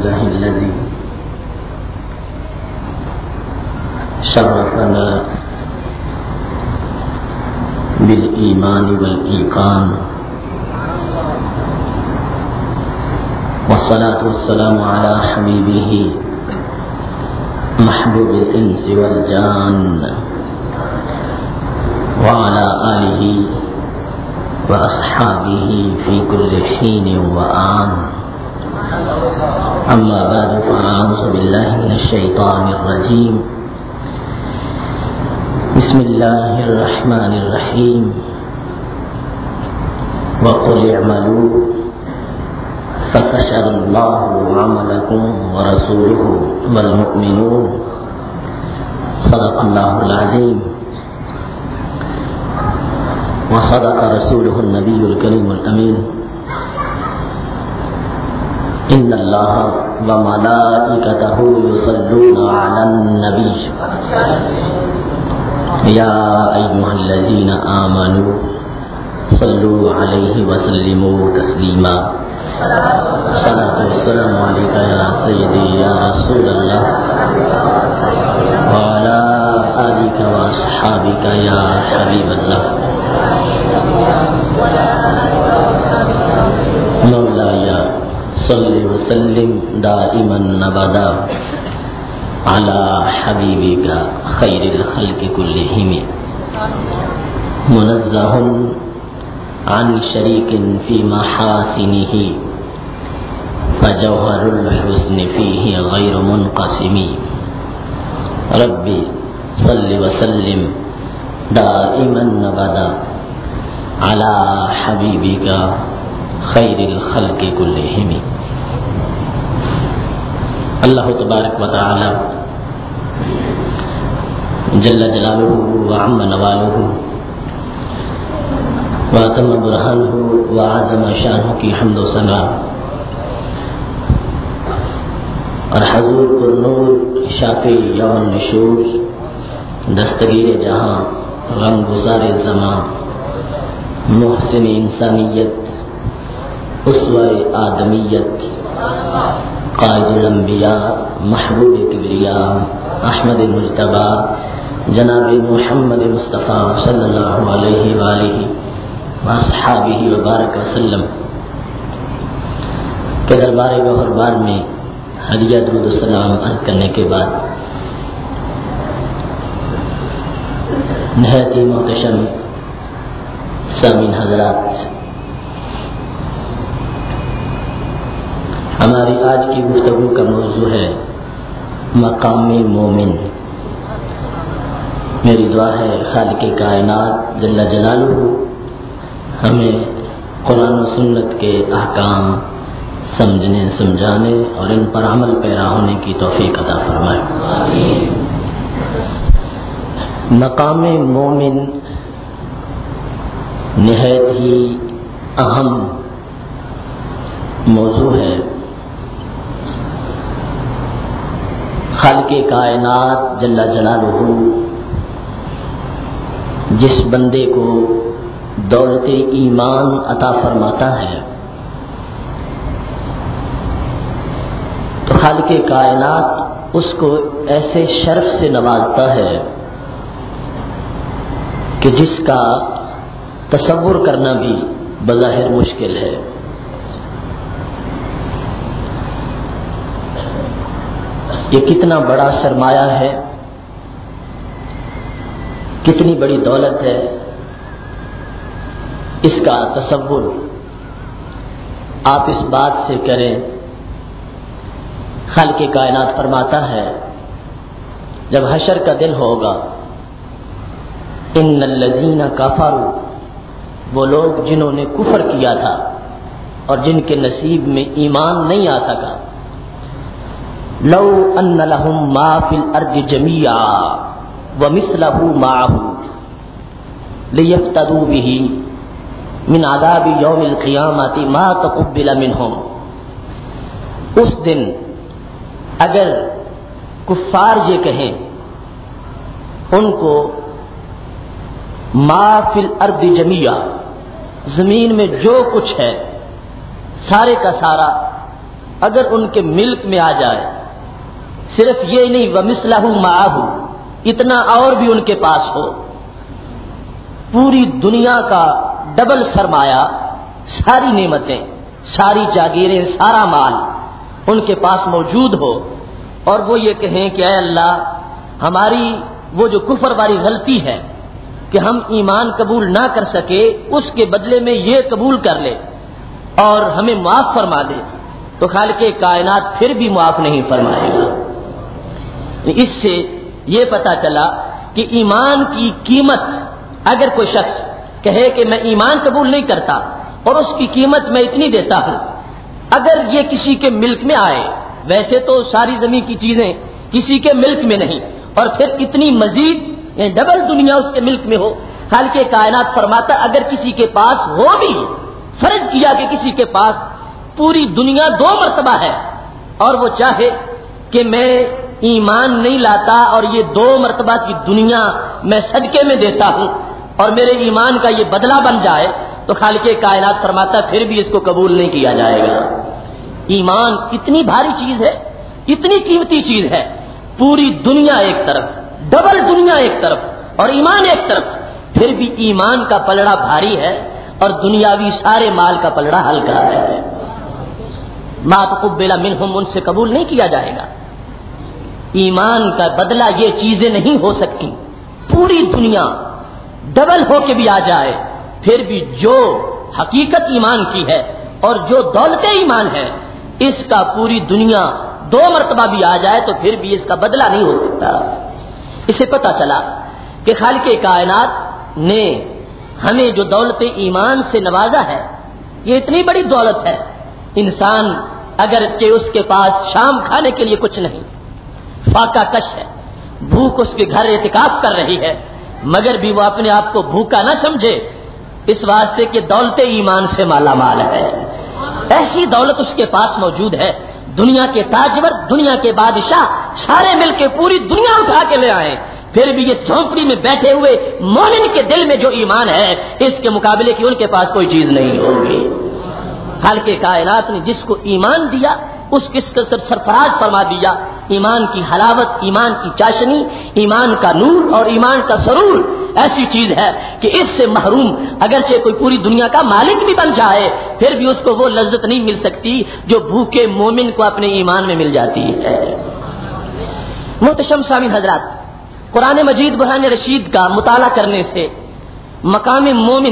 لله الذي شرفنا بالإيمان والإيقان، والصلاة والسلام على حبيبه محبوب الإنس والجان، وعلى آله وأصحابه في كل حين وآن. أما بعد، فأعوذ بالله من الشيطان الرجيم. بسم الله الرحمن الرحيم. وقل اعملوا فسيرى الله عملكم ورسوله والمؤمنون. صدق الله العظيم وصدق رسوله النبي الكريم الأمين. إن الله وملائكته يصلون على النبي يا أيها الذين آمنوا صلوا عليه وسلموا تسليما. صلاة والسلام عليك يا سيدي يا رسول الله، وعلى آلك وأصحابك يا حبيب الله. مولاي صل وسلم دائما ابدا على حبيبك خير الخلق كلهم، منزه عن شريك في محاسنه، فجوهر الحسن فيه غير منقسم. ربي صل وسلم دائما ابدا على حبيبك خیر الخلق کلہم. اللہ تبارک و تعالی جل جلالہ وعم نوالہ واتم برہانہ وعظم شانہ کی حمد و ثنا، اور حضور پرنور شافی یوم النشور، دستگیر جہاں غم گزار زمان، محسن انسانیت، اسوہ آدمیت، قائد الانبیاء، محبوب کبریاء، احمد مجتبی جناب محمد مصطفیٰ صلی اللہ علیہ وآلہ واصحابہ وبارک وسلم کے دربار گوہر بار میں ہدیہ درود السلام عرض کرنے کے بعد، نہایت ہی محتشم سامعین حضرات، ہماری آج کی گفتگو کا موضوع ہے مقام مومن. میری دعا ہے خالق کائنات جل جلالہ ہمیں قرآن و سنت کے احکام سمجھنے، سمجھانے اور ان پر عمل پیرا ہونے کی توفیق عطا فرمائے. مقام مومن نہایت ہی اہم موضوع ہے. خالق کائنات جل جلالہ جس بندے کو دولت ایمان عطا فرماتا ہے تو خالق کائنات اس کو ایسے شرف سے نوازتا ہے کہ جس کا تصور کرنا بھی بظاہر مشکل ہے. یہ کتنا بڑا سرمایہ ہے، کتنی بڑی دولت ہے، اس کا تصور آپ اس بات سے کریں. خالق کائنات فرماتا ہے جب حشر کا دن ہوگا، ان الذین کفروا، وہ لوگ جنہوں نے کفر کیا تھا اور جن کے نصیب میں ایمان نہیں آ سکا، لو ان لهم ما فی الارض جميعا ومثله معه لیفتدوا به من عذاب یوم القیامۃ ما تقبل منهم. اس دن اگر کفار یہ کہیں ان کو ما فی الارض جميعا، زمین میں جو کچھ ہے سارے کا سارا اگر ان کے ملک میں آ جائے، صرف یہ نہیں ومثلہ معہ، اتنا اور بھی ان کے پاس ہو، پوری دنیا کا ڈبل سرمایہ، ساری نعمتیں، ساری جاگیریں، سارا مال ان کے پاس موجود ہو، اور وہ یہ کہیں کہ اے اللہ ہماری وہ جو کفر والی غلطی ہے کہ ہم ایمان قبول نہ کر سکے، اس کے بدلے میں یہ قبول کر لے اور ہمیں معاف فرما دے، تو خالق کائنات پھر بھی معاف نہیں فرمائے گا۔ اس سے یہ پتہ چلا کہ ایمان کی قیمت، اگر کوئی شخص کہے کہ میں ایمان قبول نہیں کرتا اور اس کی قیمت میں اتنی دیتا ہوں، اگر یہ کسی کے ملک میں آئے، ویسے تو ساری زمین کی چیزیں کسی کے ملک میں نہیں، اور پھر اتنی مزید یعنی ڈبل دنیا اس کے ملک میں ہو، خالق کائنات فرماتا اگر کسی کے پاس ہو بھی، فرض کیا کہ کسی کے پاس پوری دنیا 2 مرتبہ ہے، اور وہ چاہے کہ میں ایمان نہیں لاتا اور یہ 2 مرتبہ کی دنیا میں صدقے میں دیتا ہوں اور میرے ایمان کا یہ بدلہ بن جائے، تو خالق کائنات فرماتا پھر بھی اس کو قبول نہیں کیا جائے گا۔ ایمان اتنی بھاری چیز ہے، اتنی قیمتی چیز ہے، پوری دنیا ایک طرف، ڈبل دنیا ایک طرف اور ایمان ایک طرف، پھر بھی ایمان کا پلڑا بھاری ہے اور دنیاوی سارے مال کا پلڑا ہلکا ہے۔ ما تقبل منہم، ان سے قبول نہیں کیا جائے گا۔ ایمان کا بدلہ یہ چیزیں نہیں ہو سکتی، پوری دنیا ڈبل ہو کے بھی آ جائے، پھر بھی جو حقیقت ایمان کی ہے اور جو دولت ایمان ہے، اس کا پوری دنیا 2 مرتبہ بھی آ جائے تو پھر بھی اس کا بدلہ نہیں ہو سکتا۔ اسے پتہ چلا کہ خالق کائنات نے ہمیں جو دولت ایمان سے نوازا ہے، یہ اتنی بڑی دولت ہے، انسان اگرچہ اس کے پاس شام کھانے کے لیے کچھ نہیں، فاقہ کش ہے، بھوک اس کے گھر اعتکاف کر رہی ہے، مگر بھی وہ اپنے آپ کو بھوکا نہ سمجھے، اس واسطے کہ دولت ایمان سے مالا مال ہے، ایسی دولت اس کے پاس موجود ہے۔ دنیا کے تاجور، دنیا کے بادشاہ سارے مل کے پوری دنیا اٹھا کے لے آئے، پھر بھی اس جھونپڑی میں بیٹھے ہوئے مومن کے دل میں جو ایمان ہے، اس کے مقابلے کی ان کے پاس کوئی چیز نہیں ہوگی۔ خالق کائنات نے جس کو ایمان دیا اس کس کا سرفراز فرما دیا، ایمان کی حلاوت، ایمان کی چاشنی، ایمان کا نور اور ایمان کا سرور ایسی چیز ہے کہ اس سے محروم اگرچہ کوئی پوری دنیا کا مالک بھی بن جائے، پھر بھی اس کو وہ لذت نہیں مل سکتی جو بھوکے مومن کو اپنے ایمان میں مل جاتی ہے۔ محتشم سامعین حضرات، قرآن مجید برہان رشید کا مطالعہ کرنے سے مقام مومن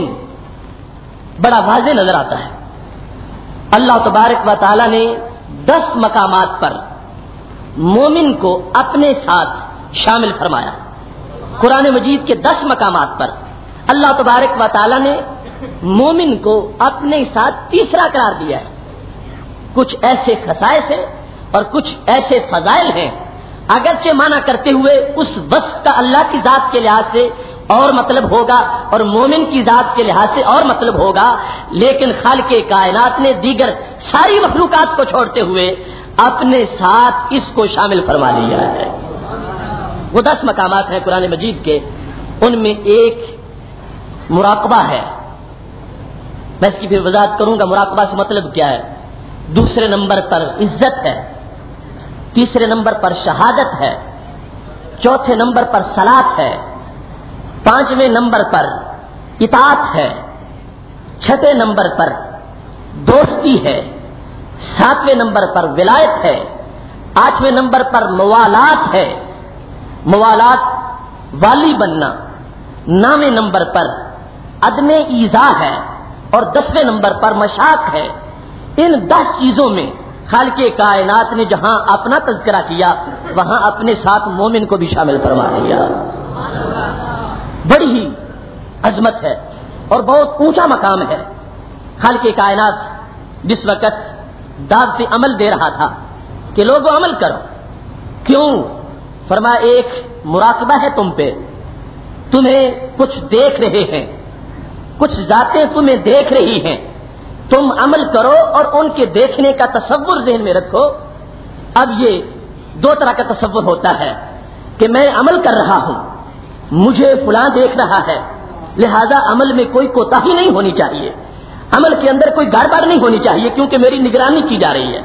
بڑا واضح نظر آتا ہے۔ اللہ تبارک و تعالی نے 10 مقامات پر مومن کو اپنے ساتھ شامل فرمایا۔ قرآن مجید کے 10 مقامات پر اللہ تبارک و تعالی نے مومن کو اپنے ساتھ تیسرا قرار دیا ہے۔ کچھ ایسے خصائص ہیں اور کچھ ایسے فضائل ہیں، اگرچہ مانا کرتے ہوئے اس وصف کا اللہ کی ذات کے لحاظ سے اور مطلب ہوگا اور مومن کی ذات کے لحاظ سے اور مطلب ہوگا، لیکن خالق کائنات نے دیگر ساری مخلوقات کو چھوڑتے ہوئے اپنے ساتھ اس کو شامل فرما لیا ہے۔ وہ 10 مقامات ہیں قرآن مجید کے، ان میں ایک مراقبہ ہے، میں اس کی پھر وضاحت کروں گا مراقبہ سے مطلب کیا ہے۔ دوسرے نمبر پر عزت ہے، تیسرے نمبر پر شہادت ہے، چوتھے نمبر پر صلاۃ ہے، 5ویں نمبر پر اطاعت ہے، 6 نمبر پر دوستی ہے، 7ویں نمبر پر ولایت ہے، 8ویں نمبر پر موالات ہے، موالات والی بننا، 9ویں نمبر پر عدم ایذا ہے اور 10ویں نمبر پر مشاق ہے۔ ان 10 چیزوں میں خالق کائنات نے جہاں اپنا تذکرہ کیا وہاں اپنے ساتھ مومن کو بھی شامل فرما لیا۔ بڑی ہی عظمت ہے اور بہت اونچا مقام ہے۔ خالق کائنات جس وقت دعوت عمل دے رہا تھا کہ لوگوں عمل کرو، کیوں؟ فرمایا ایک مراقبہ ہے تم پہ، تمہیں کچھ دیکھ رہے ہیں، کچھ ذاتیں تمہیں دیکھ رہی ہیں، تم عمل کرو اور ان کے دیکھنے کا تصور ذہن میں رکھو۔ اب یہ 2 طرح کا تصور ہوتا ہے کہ میں عمل کر رہا ہوں، مجھے فلاں دیکھ رہا ہے، لہذا عمل میں کوئی کوتاہی نہیں ہونی چاہیے، عمل کے اندر کوئی گڑبڑ نہیں ہونی چاہیے کیونکہ میری نگرانی کی جا رہی ہے۔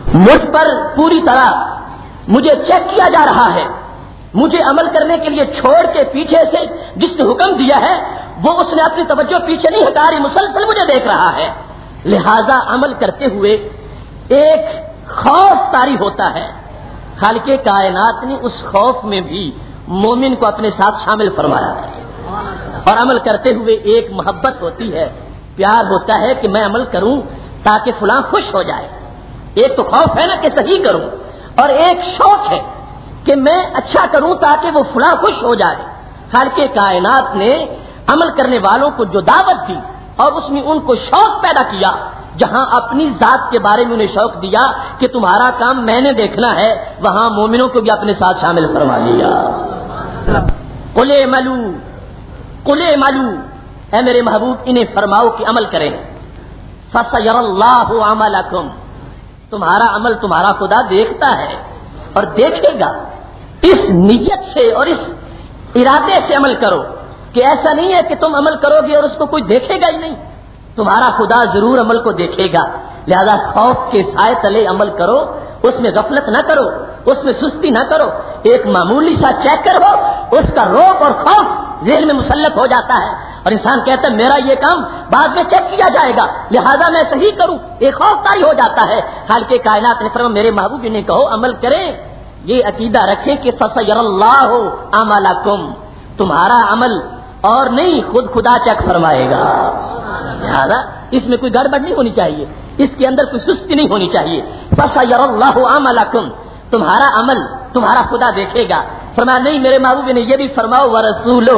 مجھ پر پوری طرح مجھے چیک کیا جا رہا ہے، مجھے عمل کرنے کے لیے چھوڑ کے پیچھے سے جس نے حکم دیا ہے وہ اس نے اپنی توجہ پیچھے نہیں ہٹا رہی، مسلسل مجھے دیکھ رہا ہے، لہذا عمل کرتے ہوئے ایک خوف طاری ہوتا ہے۔ خالق کائنات نے اس خوف میں بھی مومن کو اپنے ساتھ شامل فرمایا ہے، اور عمل کرتے ہوئے ایک محبت ہوتی ہے، پیار ہوتا ہے کہ میں عمل کروں تاکہ فلاں خوش ہو جائے۔ ایک تو خوف ہے نا کہ صحیح کروں، اور ایک شوق ہے کہ میں اچھا کروں تاکہ وہ فلاں خوش ہو جائے۔ خالق کائنات نے عمل کرنے والوں کو جو دعوت دی اور اس میں ان کو شوق پیدا کیا، جہاں اپنی ذات کے بارے میں انہیں شوق دیا کہ تمہارا کام میں نے دیکھنا ہے، وہاں مومنوں کو بھی اپنے ساتھ شامل فرما لیا۔ قل اعملوا، اے میرے محبوب انہیں فرماؤ کہ عمل کریں، فسیر اللہ عملکم، تمہارا عمل تمہارا خدا دیکھتا ہے اور دیکھے گا۔ اس نیت سے اور اس ارادے سے عمل کرو کہ ایسا نہیں ہے کہ تم عمل کرو گے اور اس کو کوئی دیکھے گا ہی نہیں، تمہارا خدا ضرور عمل کو دیکھے گا۔ لہذا خوف کے سائے تلے عمل کرو، اس میں غفلت نہ کرو، اس میں سستی نہ کرو۔ ایک معمولی سا چیک کرو، اس کا روب اور خوف ذہن میں مسلط ہو جاتا ہے، اور انسان کہتا ہے میرا یہ کام بعد میں چیک کیا جائے گا، لہذا میں صحیح کروں، ایک خوف طاری ہو جاتا ہے۔ خالق کائنات نے فرمایا میرے محبوب نے کہو عمل کریں، یہ عقیدہ رکھیں کہ فسیر اللہ اعمالکم، تمہارا عمل اور نہیں خود خدا چیک فرمائے گا۔ لہذا اس میں کوئی گڑبڑ نہیں ہونی چاہیے، اس کے اندر کوئی سستی نہیں ہونی چاہیے۔ فسیر اللہ اعمالکم، تمہارا عمل تمہارا خدا دیکھے گا۔ فرمایا نہیں میرے محبوب نے یہ بھی فرماؤ ورسولہ،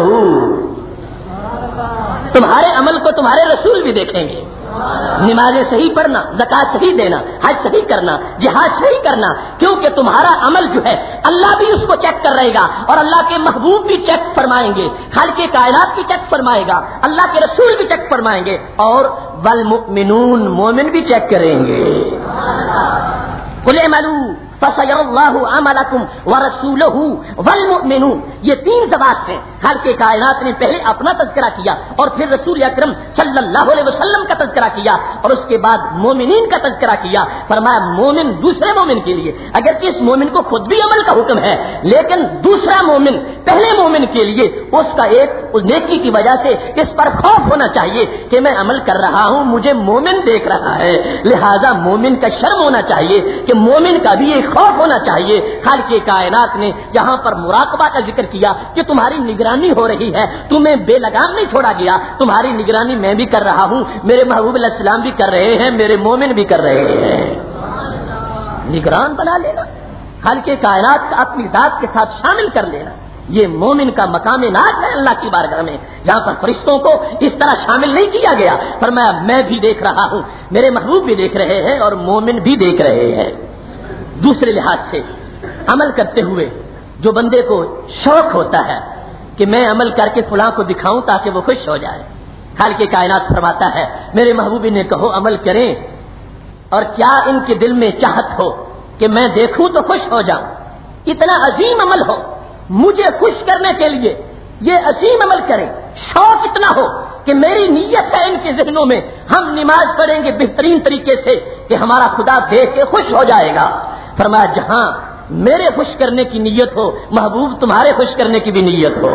تمہارے عمل کو تمہارے رسول بھی دیکھیں گے۔ نمازیں صحیح پڑھنا، زکات صحیح دینا، حج صحیح کرنا، جہاد صحیح کرنا، کیونکہ تمہارا عمل جو ہے اللہ بھی اس کو چیک کر رہے گا، اور اللہ کے محبوب بھی چیک فرمائیں گے، خالق کائنات بھی چیک فرمائے گا، اللہ کے رسول بھی چیک فرمائیں گے، اور والمؤمنون، مومن بھی چیک کریں گے۔ قل اعملوا فسیر اللہ عملکم ورسولہ والمؤمنون، یہ تین ذوات ہیں۔ خالق کائنات نے پہلے اپنا تذکرہ کیا اور پھر رسول اکرم صلی اللہ علیہ وسلم کا تذکرہ کیا، اور اس کے بعد مومنین کا تذکرہ کیا۔ فرمایا مومن دوسرے مومن کے لیے، اگرچہ اس مومن کو خود بھی عمل کا حکم ہے، لیکن دوسرا مومن پہلے مومن کے لیے اس کا ایک نیکی کی وجہ سے اس پر خوف ہونا چاہیے کہ میں عمل کر رہا ہوں، مجھے مومن دیکھ رہا ہے، لہذا مومن کا شرم ہونا چاہیے کہ مومن کا بھی ایک خوف ہونا چاہیے۔ خالق کائنات نے یہاں پر مراقبہ کا ذکر کیا کہ تمہاری نگرانی ہو رہی ہے، تمہیں بے لگام نہیں چھوڑا گیا، تمہاری نگرانی میں بھی کر رہا ہوں، میرے محبوب علیہ السلام بھی کر رہے ہیں، میرے مومن بھی کر رہے ہیں۔ نگران بنا لینا، خالق کائنات کا اپنی ذات کے ساتھ شامل کر لینا، یہ مومن کا مقام ناز ہے اللہ کی بارگاہ میں، جہاں پر فرشتوں کو اس طرح شامل نہیں کیا گیا۔ فرمایا میں بھی دیکھ رہا ہوں، میرے محبوب بھی دیکھ رہے ہیں، اور مومن بھی دیکھ رہے ہیں۔ دوسرے لحاظ سے عمل کرتے ہوئے جو بندے کو شوق ہوتا ہے کہ میں عمل کر کے فلاں کو دکھاؤں تاکہ وہ خوش ہو جائے، خالق کائنات فرماتا ہے میرے محبوب نے کہو عمل کریں، اور کیا ان کے دل میں چاہت ہو کہ میں دیکھوں تو خوش ہو جاؤں، اتنا عظیم عمل ہو مجھے خوش کرنے کے لیے، یہ عظیم عمل کریں، شوق اتنا ہو کہ میری نیت ہے ان کے ذہنوں میں ہم نماز پڑھیں گے بہترین طریقے سے کہ ہمارا خدا دیکھ کے خوش ہو جائے گا۔ فرمایا جہاں میرے خوش کرنے کی نیت ہو، محبوب تمہارے خوش کرنے کی بھی نیت ہو۔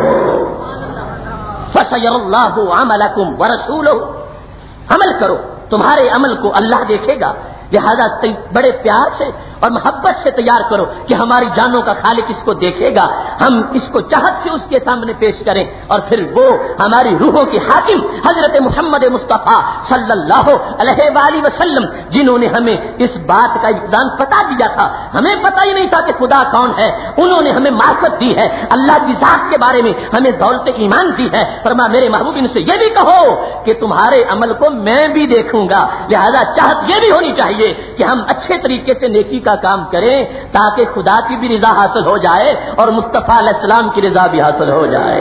فسیر اللہ عملکم ورسولہ، عمل کرو، تمہارے عمل کو اللہ دیکھے گا، لہذا بڑے پیار سے اور محبت سے تیار کرو کہ ہماری جانوں کا خالق اس کو دیکھے گا، ہم اس کو چاہت سے اس کے سامنے پیش کریں، اور پھر وہ ہماری روحوں کے حاکم حضرت محمد مصطفیٰ صلی اللہ علیہ وآلہ وسلم، جنہوں نے ہمیں اس بات کا اقدام بتا دیا تھا، ہمیں پتہ ہی نہیں تھا کہ خدا کون ہے، انہوں نے ہمیں معرفت دی ہے، اللہ کی ذات کے بارے میں ہمیں دولت ایمان دی ہے۔ فرمایا میرے محبوب ان سے یہ بھی کہو کہ تمہارے عمل کو میں بھی دیکھوں گا، لہذا چاہت یہ بھی ہونی چاہیے کہ ہم اچھے طریقے سے نیکی کا کام کریں تاکہ خدا کی بھی رضا حاصل ہو جائے اور مصطفیٰ علیہ السلام کی رضا بھی حاصل ہو جائے۔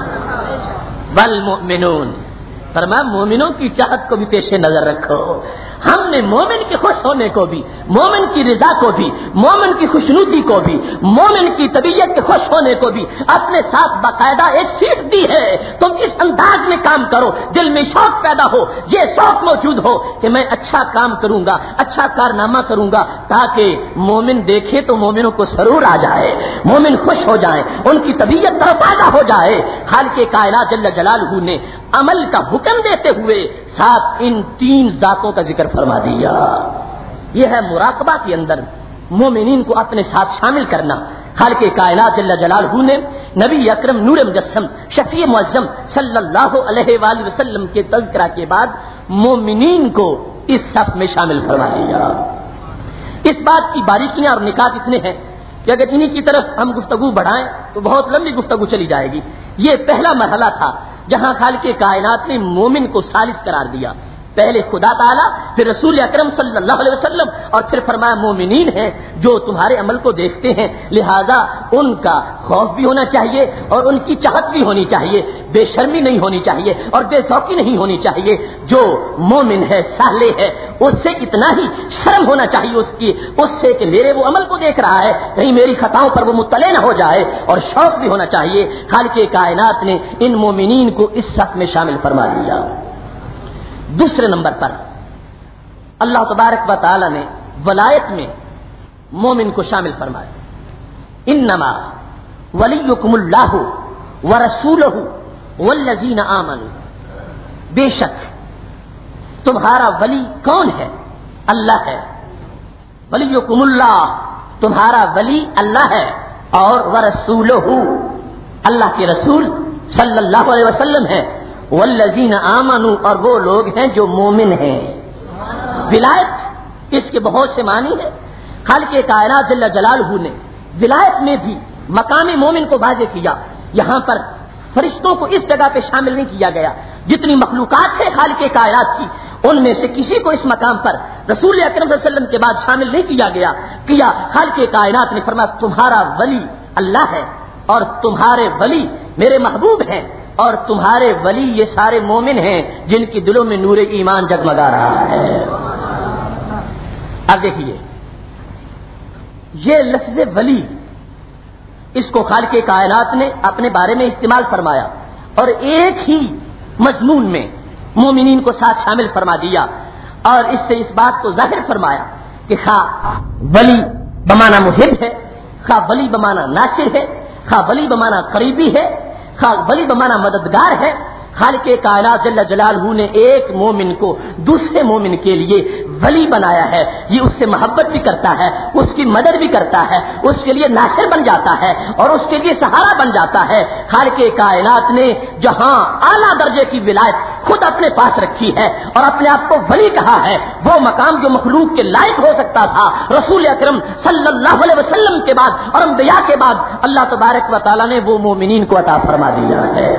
والمؤمنون، فرمایا مومنوں کی چاہت کو بھی پیش نظر رکھو، ہم نے مومن کے خوش ہونے کو بھی، مومن کی رضا کو بھی، مومن کی خوشنودی کو بھی، مومن کی طبیعت کے خوش ہونے کو بھی اپنے ساتھ باقاعدہ ایک سیٹ دی ہے۔ تم اس انداز میں کام کرو، دل میں شوق پیدا ہو، یہ شوق موجود ہو کہ میں اچھا کام کروں گا، اچھا کارنامہ کروں گا، تاکہ مومن دیکھے تو مومنوں کو سرور آ جائے، مومن خوش ہو جائیں، ان کی طبیعت تروتازہ ہو جائے۔ خالق کائنات جل جلالہ نے عمل کا حکم دیتے ہوئے ساتھ ان 3 ذاتوں کا ذکر فرما دیا۔ یہ ہے مراقبہ کے اندر مومنین کو اپنے ساتھ شامل کرنا۔ خالق کائنات جل جلالہ نے نبی اکرم نور مجسم شفیع معظم صلی اللہ علیہ وآلہ وسلم کے تذکرہ کے بعد مومنین کو اس صف میں شامل فرما دیا۔ اس بات کی باریکیاں اور نکات اتنے ہیں کہ اگر انہی کی طرف ہم گفتگو بڑھائیں تو بہت لمبی گفتگو چلی جائے گی۔ یہ پہلا مرحلہ تھا جہاں خالق کائنات نے مومن کو ثالث قرار دیا۔ پہلے خدا تعالیٰ، پھر رسول اکرم صلی اللہ علیہ وسلم، اور پھر فرمایا مومنین ہیں جو تمہارے عمل کو دیکھتے ہیں، لہذا ان کا خوف بھی ہونا چاہیے اور ان کی چاہت بھی ہونی چاہیے، بے شرمی نہیں ہونی چاہیے اور بے ذوقی نہیں ہونی چاہیے۔ جو مومن ہے، صالح ہے، اس سے اتنا ہی شرم ہونا چاہیے اس سے کہ میرے وہ عمل کو دیکھ رہا ہے، کہیں میری خطاؤں پر وہ مطلع نہ ہو جائے، اور شوق بھی ہونا چاہیے۔ خالق کائنات نے ان مومنین کو اس صف میں شامل فرما دیا۔ دوسرے نمبر پر اللہ تبارک و تعالی نے ولایت میں مومن کو شامل فرمایا۔ انما ولیکم اللہ ورسولہ والذین آمنوا، بے شک تمہارا ولی کون ہے؟ اللہ ہے۔ ولیکم اللہ، تمہارا ولی اللہ ہے، اور ورسولہ، اللہ کے رسول صلی اللہ علیہ وسلم ہے، والذین آمنوا، اور وہ لوگ ہیں جو مومن ہیں۔ ولایت اس کے بہت سے معنی ہیں۔ خالق کائنات جل جلالہ نے ولایت میں بھی مقام مومن کو واضح کیا۔ یہاں پر فرشتوں کو اس جگہ پہ شامل نہیں کیا گیا۔ جتنی مخلوقات ہے خالق کائنات کی، ان میں سے کسی کو اس مقام پر رسول اکرم صلی اللہ علیہ وسلم کے بعد شامل نہیں کیا۔ خالق کائنات نے فرمایا تمہارا ولی اللہ ہے، اور تمہارے ولی میرے محبوب ہیں، اور تمہارے ولی یہ سارے مومن ہیں جن کی دلوں میں نور ایمان جگمگا رہا ہے۔ اب دیکھیے، یہ لفظ ولی، اس کو خالق کائنات نے اپنے بارے میں استعمال فرمایا، اور ایک ہی مضمون میں مومنین کو ساتھ شامل فرما دیا، اور اس سے اس بات کو ظاہر فرمایا کہ خواہ ولی بمانا محب ہے، خواہ ولی بمانا ناصر ہے، خواہ ولی بمانا قریبی ہے، خواہ ولی بمانا مددگار ہے۔ خالق کائنات جل جلالہ نے ایک مومن کو دوسرے مومن کے لیے ولی بنایا ہے۔ یہ اس سے محبت بھی کرتا ہے، اس کی مدد بھی کرتا ہے، اس کے لیے ناصر بن جاتا ہے اور اس کے لیے سہارا بن جاتا ہے۔ خالق کائنات نے جہاں اعلیٰ درجے کی ولایت خود اپنے پاس رکھی ہے اور اپنے آپ کو ولی کہا ہے، وہ مقام جو مخلوق کے لائق ہو سکتا تھا رسول اکرم صلی اللہ علیہ وسلم کے بعد اور انبیاء کے بعد اللہ تبارک و تعالیٰ نے وہ مومنین کو عطا فرما دیا ہے۔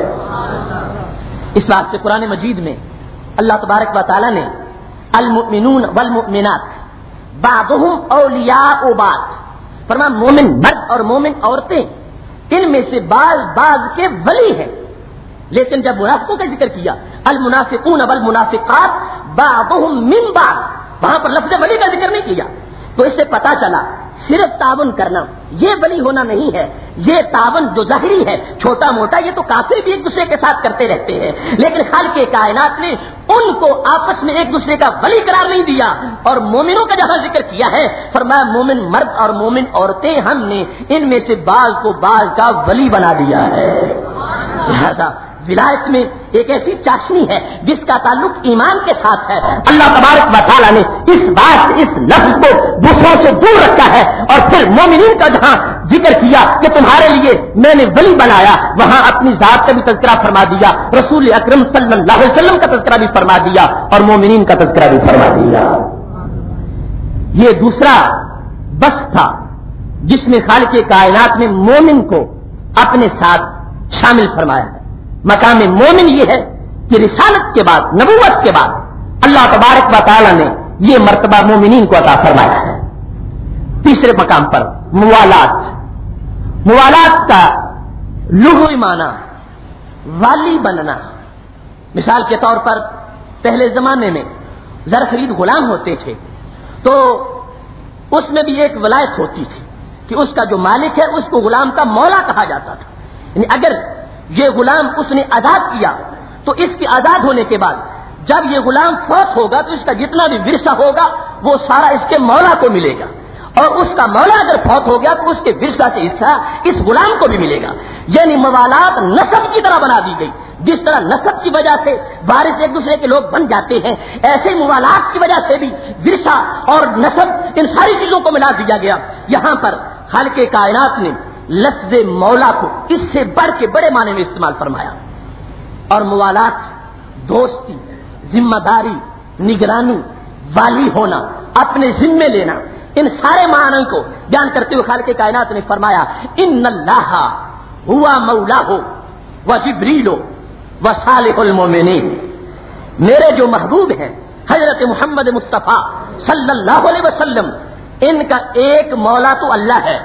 اس بات سے قرآن مجید میں اللہ تبارک و تعالیٰ نے المؤمنون والمؤمنات بعضهم اولیاء بعض فرمایا، مومن مرد اور مومن عورتیں ان میں سے بعض کے ولی ہیں۔ لیکن جب منافقوں کا ذکر کیا، المنافقون والمنافقات بعضهم من بعض، وہاں پر لفظ ولی کا ذکر نہیں کیا، تو اس سے پتا چلا صرف تعاون کرنا یہ ولی ہونا نہیں ہے۔ یہ تعاون جو ظاہری ہے چھوٹا موٹا، یہ تو کافر بھی ایک دوسرے کے ساتھ کرتے رہتے ہیں، لیکن خالق کائنات نے ان کو آپس میں ایک دوسرے کا ولی قرار نہیں دیا، اور مومنوں کا جہاں ذکر کیا ہے فرمایا مومن مرد اور مومن عورتیں ہم نے ان میں سے بعض کو بعض کا ولی بنا دیا ہے۔ لہذا ولایت میں ایک ایسی چاشنی ہے جس کا تعلق ایمان کے ساتھ ہے۔ اللہ تبارک و تعالیٰ نے اس لفظ کو دوسروں سے دور رکھا ہے، اور پھر مومنین کا جہاں ذکر کیا کہ تمہارے لیے میں نے ولی بنایا، وہاں اپنی ذات کا بھی تذکرہ فرما دیا، رسول اکرم صلی اللہ علیہ وسلم کا تذکرہ بھی فرما دیا، اور مومنین کا تذکرہ بھی فرما دیا۔ یہ دوسرا بس تھا جس میں خالق کائنات نے مومن کو اپنے ساتھ شامل فرمایا ہے۔ مقام مومن یہ ہے کہ رسالت کے بعد، نبوت کے بعد اللہ تبارک و تعالی نے یہ مرتبہ مومنین کو عطا فرمایا ہے۔ تیسرے مقام پر موالات کا لغوی معنی والی بننا۔ مثال کے طور پر پہلے زمانے میں زر خرید غلام ہوتے تھے تو اس میں بھی ایک ولایت ہوتی تھی کہ اس کا جو مالک ہے اس کو غلام کا مولا کہا جاتا تھا. یعنی اگر یہ غلام اس نے آزاد کیا تو اس کے آزاد ہونے کے بعد جب یہ غلام فوت ہوگا تو اس کا جتنا بھی ورثہ ہوگا وہ سارا اس کے مولا کو ملے گا, اور اس کا مولا اگر فوت ہو گیا تو اس کے ورثہ سے حصہ اس غلام کو بھی ملے گا. یعنی موالات نسب کی طرح بنا دی گئی. جس طرح نسب کی وجہ سے وارث ایک دوسرے کے لوگ بن جاتے ہیں, ایسے موالات کی وجہ سے بھی ورثہ اور نسب ان ساری چیزوں کو ملا دیا گیا. یہاں پر خالق کائنات نے لفظ مولا کو اس سے بڑھ کے بڑے معنی میں استعمال فرمایا, اور موالات, دوستی, ذمہ داری, نگرانی, والی ہونا, اپنے ذمے لینا, ان سارے معنی کو بیان کرتے ہوئے خالق کائنات نے فرمایا ان اللہ ہوا مولا ہو و جبریل و صالح المومنین. میرے جو محبوب ہیں حضرت محمد مصطفیٰ صلی اللہ علیہ وسلم, ان کا ایک مولا تو اللہ ہے.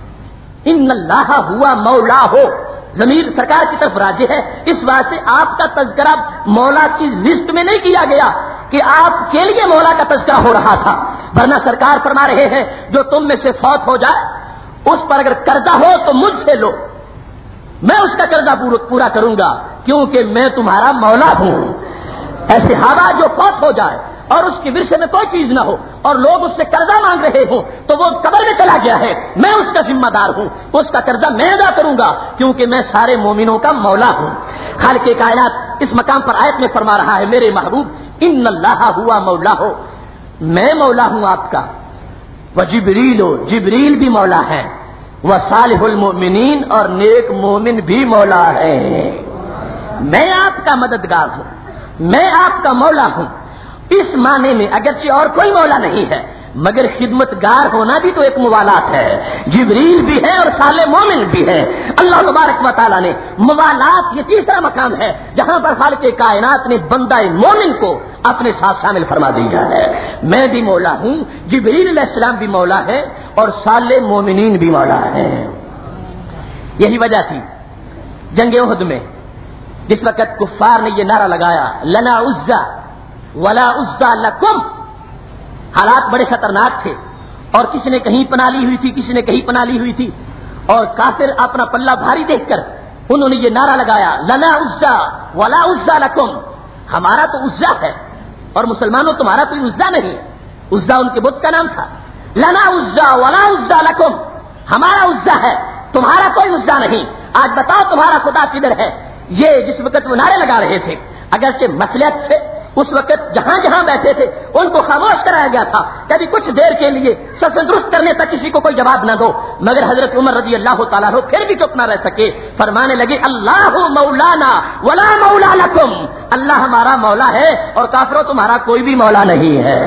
ان اللہ ہوا مولا ہو, ضمیر سرکار کی طرف راجع ہے. اس واسطے آپ کا تذکرہ مولا کی لسٹ میں نہیں کیا گیا کہ آپ کے لیے مولا کا تذکرہ ہو رہا تھا, ورنہ سرکار فرما رہے ہیں جو تم میں سے فوت ہو جائے اس پر اگر قرضہ ہو تو مجھ سے لو, میں اس کا قرضہ پورا کروں گا کیونکہ میں تمہارا مولا ہوں. ایسے صحابہ جو فوت ہو جائے اور اس کے ورثے میں کوئی چیز نہ ہو اور لوگ اس سے قرضہ مانگ رہے ہوں تو وہ قبر میں چلا گیا ہے, میں اس کا ذمہ دار ہوں, اس کا قرضہ میں ادا کروں گا کیونکہ میں سارے مومنوں کا مولا ہوں. خالق کائنات اس مقام پر آیت میں فرما رہا ہے میرے محبوب ان اللہ ہوا مولا ہو, میں مولا ہوں آپ کا. و جبریل ہو, جبریل بھی مولا ہے. و صالح المؤمنین, اور نیک مومن بھی مولا ہے. میں آپ کا مددگار ہوں, میں آپ کا مولا ہوں. اس معنی میں اگرچہ اور کوئی مولا نہیں ہے مگر خدمتگار ہونا بھی تو ایک موالات ہے. جبریل بھی ہے اور صالح مومن بھی ہے. اللہ تبارک و تعالیٰ نے موالات, یہ تیسرا مقام ہے جہاں پر خالق کائنات نے بندہ مومن کو اپنے ساتھ شامل فرما دیا ہے. میں بھی مولا ہوں, جبریل علیہ السلام بھی مولا ہے اور صالح مومنین بھی مولا ہے. یہی وجہ تھی جنگ احد میں جس وقت کفار نے یہ نعرہ لگایا لنا عزا ولا عزا لکم, حالات بڑے خطرناک تھے اور کسی نے کہیں پناہ لی ہوئی تھی, کسی نے کہیں پناہ لی ہوئی تھی, اور کافر اپنا پلہ بھاری دیکھ کر انہوں نے یہ نعرہ لگایا لنا عزا ولا عزا لکم, ہمارا تو عزا ہے اور مسلمانوں تمہارا کوئی عزا نہیں. عزا ان کے بت کا نام تھا. لنا عزا ولا عزا لکم, ہمارا عزا ہے تمہارا کوئی عزا نہیں. آج بتاؤ تمہارا خدا کدھر ہے. یہ جس وقت وہ نعرے لگا رہے تھے اگرچہ مصلحت سے اس وقت جہاں جہاں بیٹھے تھے ان کو خاموش کرایا گیا تھا کبھی کچھ دیر کے لیے صف درست کرنے تک کسی کو کوئی جواب نہ دو, مگر حضرت عمر رضی اللہ تعالیٰ عنہ پھر بھی چپ نہ رہ سکے, فرمانے لگے اللہ مولانا ولا مولا لکم, اللہ ہمارا مولا ہے اور کافروں تمہارا کوئی بھی مولا نہیں ہے.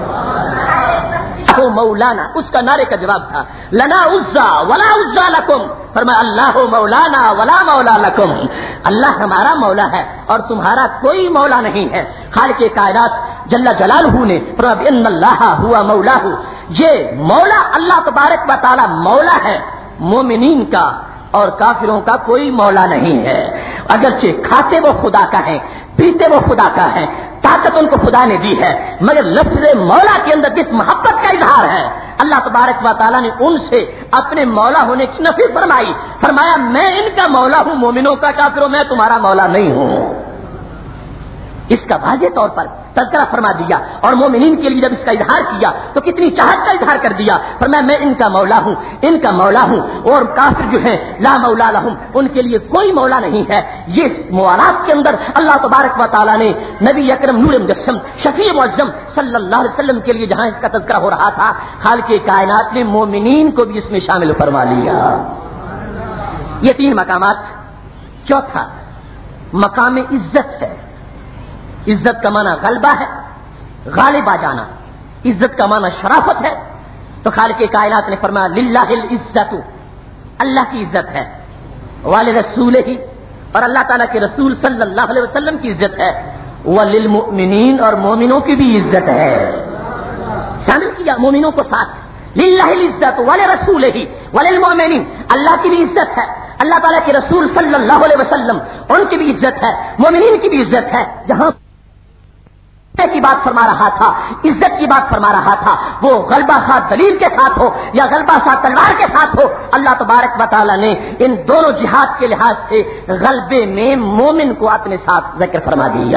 مولانا اس کا نعرے کا جواب تھا لنا عزا ولا عزا لکم, فرمایا اللہ مولانا ولا مولا لکم, اللہ ہمارا مولا ہے اور تمہارا کوئی مولا نہیں ہے. خالق کائنات جل جلالہ نے فرمایا ان اللہ ہوا مولا ہو, یہ مولا اللہ تبارک و تعالی مولا ہے مومنین کا اور کافروں کا کوئی مولا نہیں ہے. اگرچہ کھاتے وہ خدا کا ہے, پیتے وہ خدا کا ہے, طاقت ان کو خدا نے دی ہے, مگر لفظ مولا کے اندر جس محبت کا اظہار ہے اللہ تبارک و تعالیٰ نے ان سے اپنے مولا ہونے کی نفی فرمائی. فرمایا میں ان کا مولا ہوں مومنوں کا, کافروں میں تمہارا مولا نہیں ہوں. اس کا واضح طور پر تذکرہ فرما دیا اور مومنین کے لیے جب اس کا اظہار کیا تو کتنی چاہت کا اظہار کر دیا. فرمایا میں ان کا مولا ہوں, ان کا مولا ہوں, اور کافر جو ہیں لا مولا لہم, ان کے لیے کوئی مولا نہیں ہے. یہ موالات کے اندر اللہ تبارک و تعالیٰ نے نبی اکرم نور مجسم شفیع معظم صلی اللہ علیہ وسلم کے لیے جہاں اس کا تذکرہ ہو رہا تھا خالق کائنات نے مومنین کو بھی اس میں شامل فرما لیا. یہ تین مقامات. چوتھا مقام عزت ہے. عزت کا معنی غلبہ ہے, غالب آ جانا. عزت کا معنی شرافت ہے. تو خالق کائنات نے فرمایا للہ العزت, اللہ کی عزت ہے, ولرسولہ, اور اللہ تعالیٰ کے رسول صلی اللہ علیہ وسلم کی عزت ہے, وللمؤمنین, اور مومنوں کی بھی عزت ہے. شامل کیا مومنوں کو ساتھ. للہ العزت ولرسولہ وللمؤمنین, اللہ کی بھی عزت ہے, اللہ تعالیٰ کے رسول صلی اللہ علیہ وسلم ان کی بھی عزت ہے, مومنین کی بھی عزت ہے. جہاں کی بات فرما رہا تھا، عزت کی بات فرما رہا تھا، وہ غلبہ خواہ دلیل کے ساتھ ہو یا غلبہ خواہ تلوار کے ساتھ ہو، اللہ تبارک و تعالی نے ان دونوں جہاد کے لحاظ سے غلبے میں مومن کو اپنے ساتھ ذکر فرما دیا۔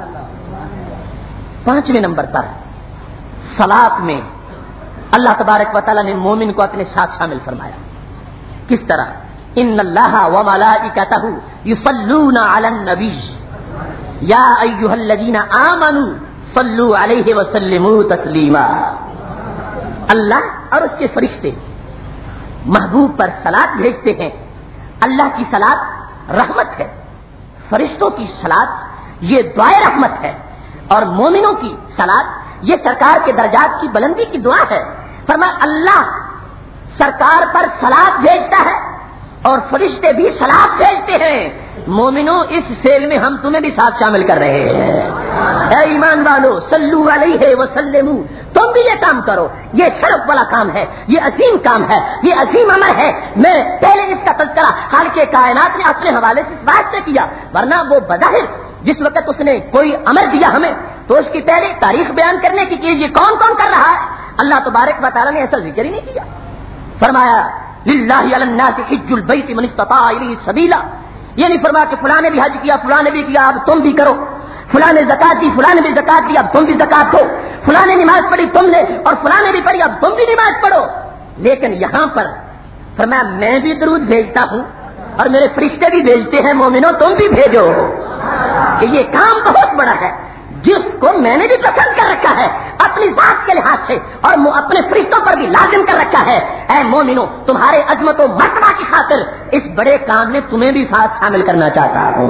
5ویں نمبر پر صلاۃ میں اللہ تبارک و تعالی نے مومن کو اپنے ساتھ شامل فرمایا۔ کس طرح؟ ان اللہ وملائکتہ یصلون علی النبی یا ایھا الذین آمنوا صلوا علیہ وسلموا تسلیما۔ اللہ اور اس کے فرشتے محبوب پر صلاۃ بھیجتے ہیں۔ اللہ کی صلاۃ رحمت ہے، فرشتوں کی صلاۃ یہ دعائے رحمت ہے، اور مومنوں کی صلاۃ یہ سرکار کے درجات کی بلندی کی دعا ہے۔ فرمایا اللہ سرکار پر صلاۃ بھیجتا ہے اور فرشتے بھی صلاۃ بھیجتے ہیں۔ مومنوں اس فعل میں ہم تمہیں بھی ساتھ شامل کر رہے ہیں۔ اے ایمان والو صلو علیہ وسلموا، تم بھی یہ کام کرو، یہ شرف والا کام ہے، یہ عظیم کام ہے، یہ عظیم امر ہے۔ میں پہلے اس کا تذکرہ خالق کائنات نے اپنے حوالے سے اس بات سے کیا، ورنہ وہ بظاہر جس وقت اس نے کوئی امر دیا ہمیں تو اس کی پہلے تاریخ بیان کرنے کی کہ یہ کون کون کر رہا ہے، اللہ تبارک و تعالی نے ایسا ذکر ہی نہیں کیا۔ فرمایا للہ علی الناس حج البیت من استطاع الیہ سبیلا، یہ نہیں فرمایا کہ فلاں نے بھی حج کیا، فلاں نے بھی کیا، اب تم بھی کرو، فلاں نے زکات دی، فلاں نے بھی زکات دی، اب تم بھی زکات دو، فلاں نے نماز پڑھی تم نے اور فلاں نے بھی پڑھی، اب تم بھی نماز پڑھو۔ لیکن یہاں پر فرمایا میں بھی درود بھیجتا ہوں اور میرے فرشتے بھی بھیجتے ہیں، مومنوں تم بھی بھیجو، کہ یہ کام بہت بڑا ہے جس کو میں نے بھی پسند کر رکھا ہے اپنی ذات کے لحاظ سے اور اپنے فرشتوں پر بھی لازم کر رکھا ہے۔ اے مومنوں تمہارے عظمت و مرتبہ کی خاطر اس بڑے کام میں تمہیں بھی ساتھ شامل کرنا چاہتا ہوں۔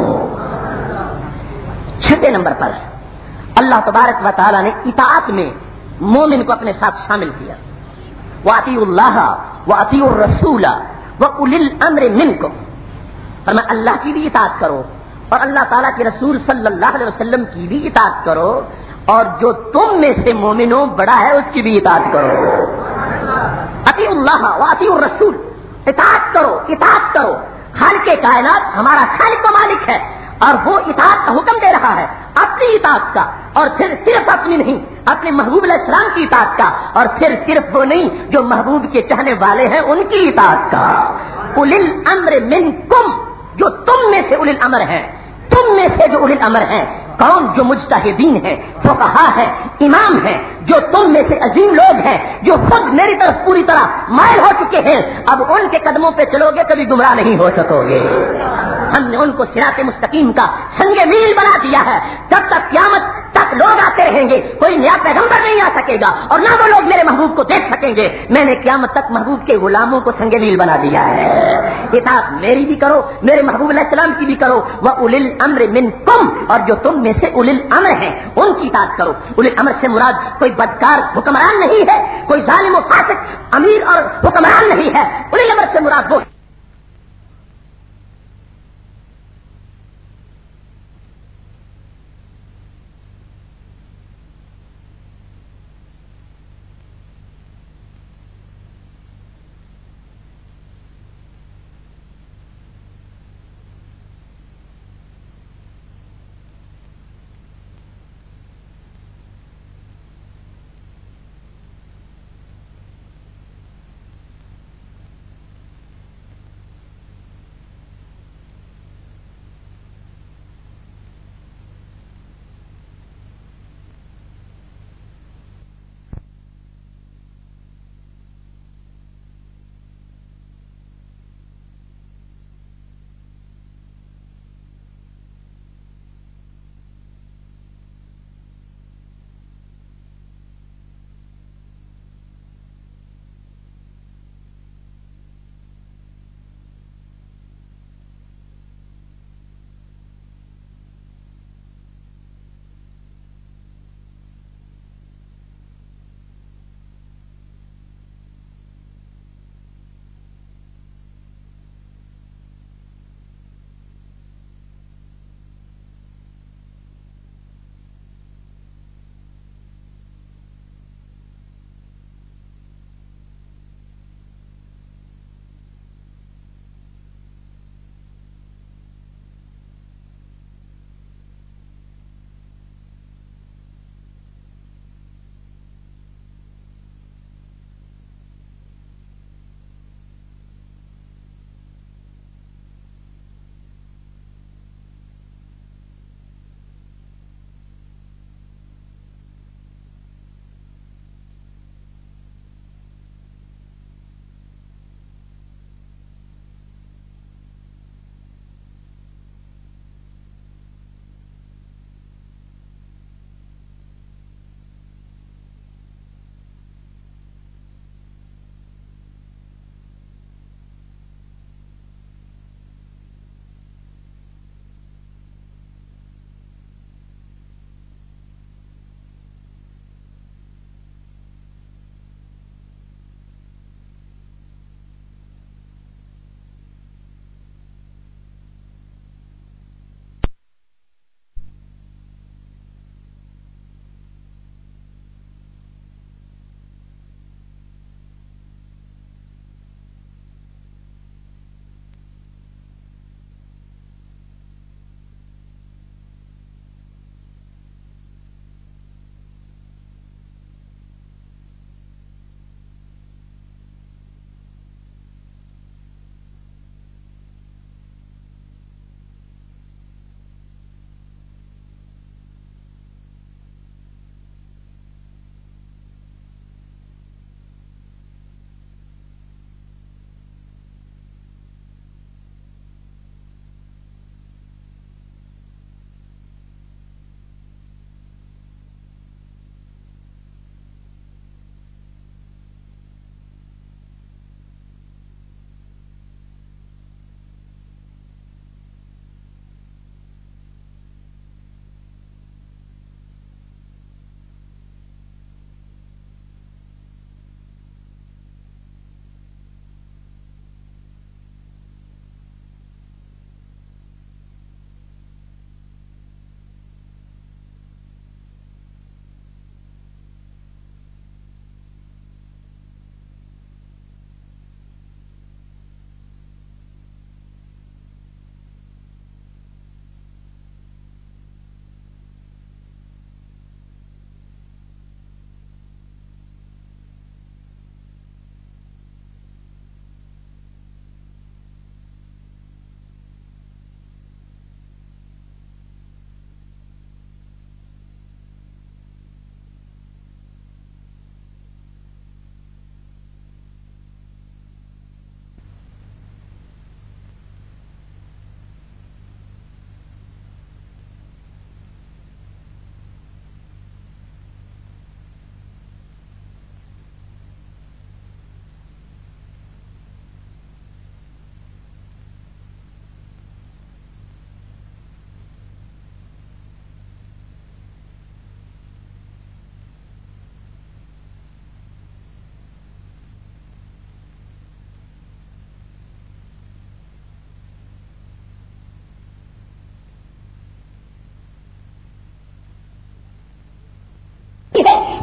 6 نمبر پر اللہ تبارک و تعالی نے اطاعت میں مومن کو اپنے ساتھ شامل کیا۔ وَأَطِيعُوا اللَّهَ وَأَطِيعُوا الرَّسُولَ وَأُولِي الْأَمْرِ مِنكُمْ، فرمایا اللہ کی بھی اطاعت کرو اور اللہ تعالیٰ کے رسول صلی اللہ علیہ وسلم کی بھی اطاعت کرو، اور جو تم میں سے مومنوں بڑا ہے اس کی بھی اطاعت کرو۔ اطیعوا اللہ واطیعوا الرسول، اطاعت کرو اطاعت کرو۔ خالق کائنات ہمارا خالق و مالک ہے اور وہ اطاعت کا حکم دے رہا ہے، اپنی اطاعت کا، اور پھر صرف اپنی نہیں اپنے محبوب علیہ السلام کی اطاعت کا، اور پھر صرف وہ نہیں جو محبوب کے چاہنے والے ہیں ان کی اطاعت کا۔ اولی الامر منکم، جو تم میں سے اولی الامر ہیں، تم میں سے جو اولی الامر ہیں، کون؟ جو مجتہدین ہیں، فقہا ہیں، امام ہیں، جو تم میں سے عظیم لوگ ہیں، جو خود میری طرف پوری طرح مائل ہو چکے ہیں، اب ان کے قدموں پہ چلو گے کبھی گمراہ نہیں ہو سکو گے۔ ہم نے ان کو صراط مستقیم کا سنگ میل بنا دیا ہے، جب تک قیامت تک لوگ آتے رہیں گے کوئی نیا پیغمبر نہیں آ سکے گا اور نہ وہ لوگ میرے محبوب کو دیکھ سکیں گے، میں نے قیامت تک محبوب کے غلاموں کو سنگ میل بنا دیا ہے۔ اطاعت میری بھی کرو، میرے محبوب علیہ السلام کی بھی کرو، وَأُولِي الْأَمْرِ مِنْكُمْ، اور جو تم میں سے اولی الامر ہیں ان کی اطاعت کرو۔ اولی الامر سے مراد کوئی بدکار حکمران نہیں ہے، کوئی ظالم و فاسق امیر اور حکمران نہیں ہے، اولی الامر سے مراد وہ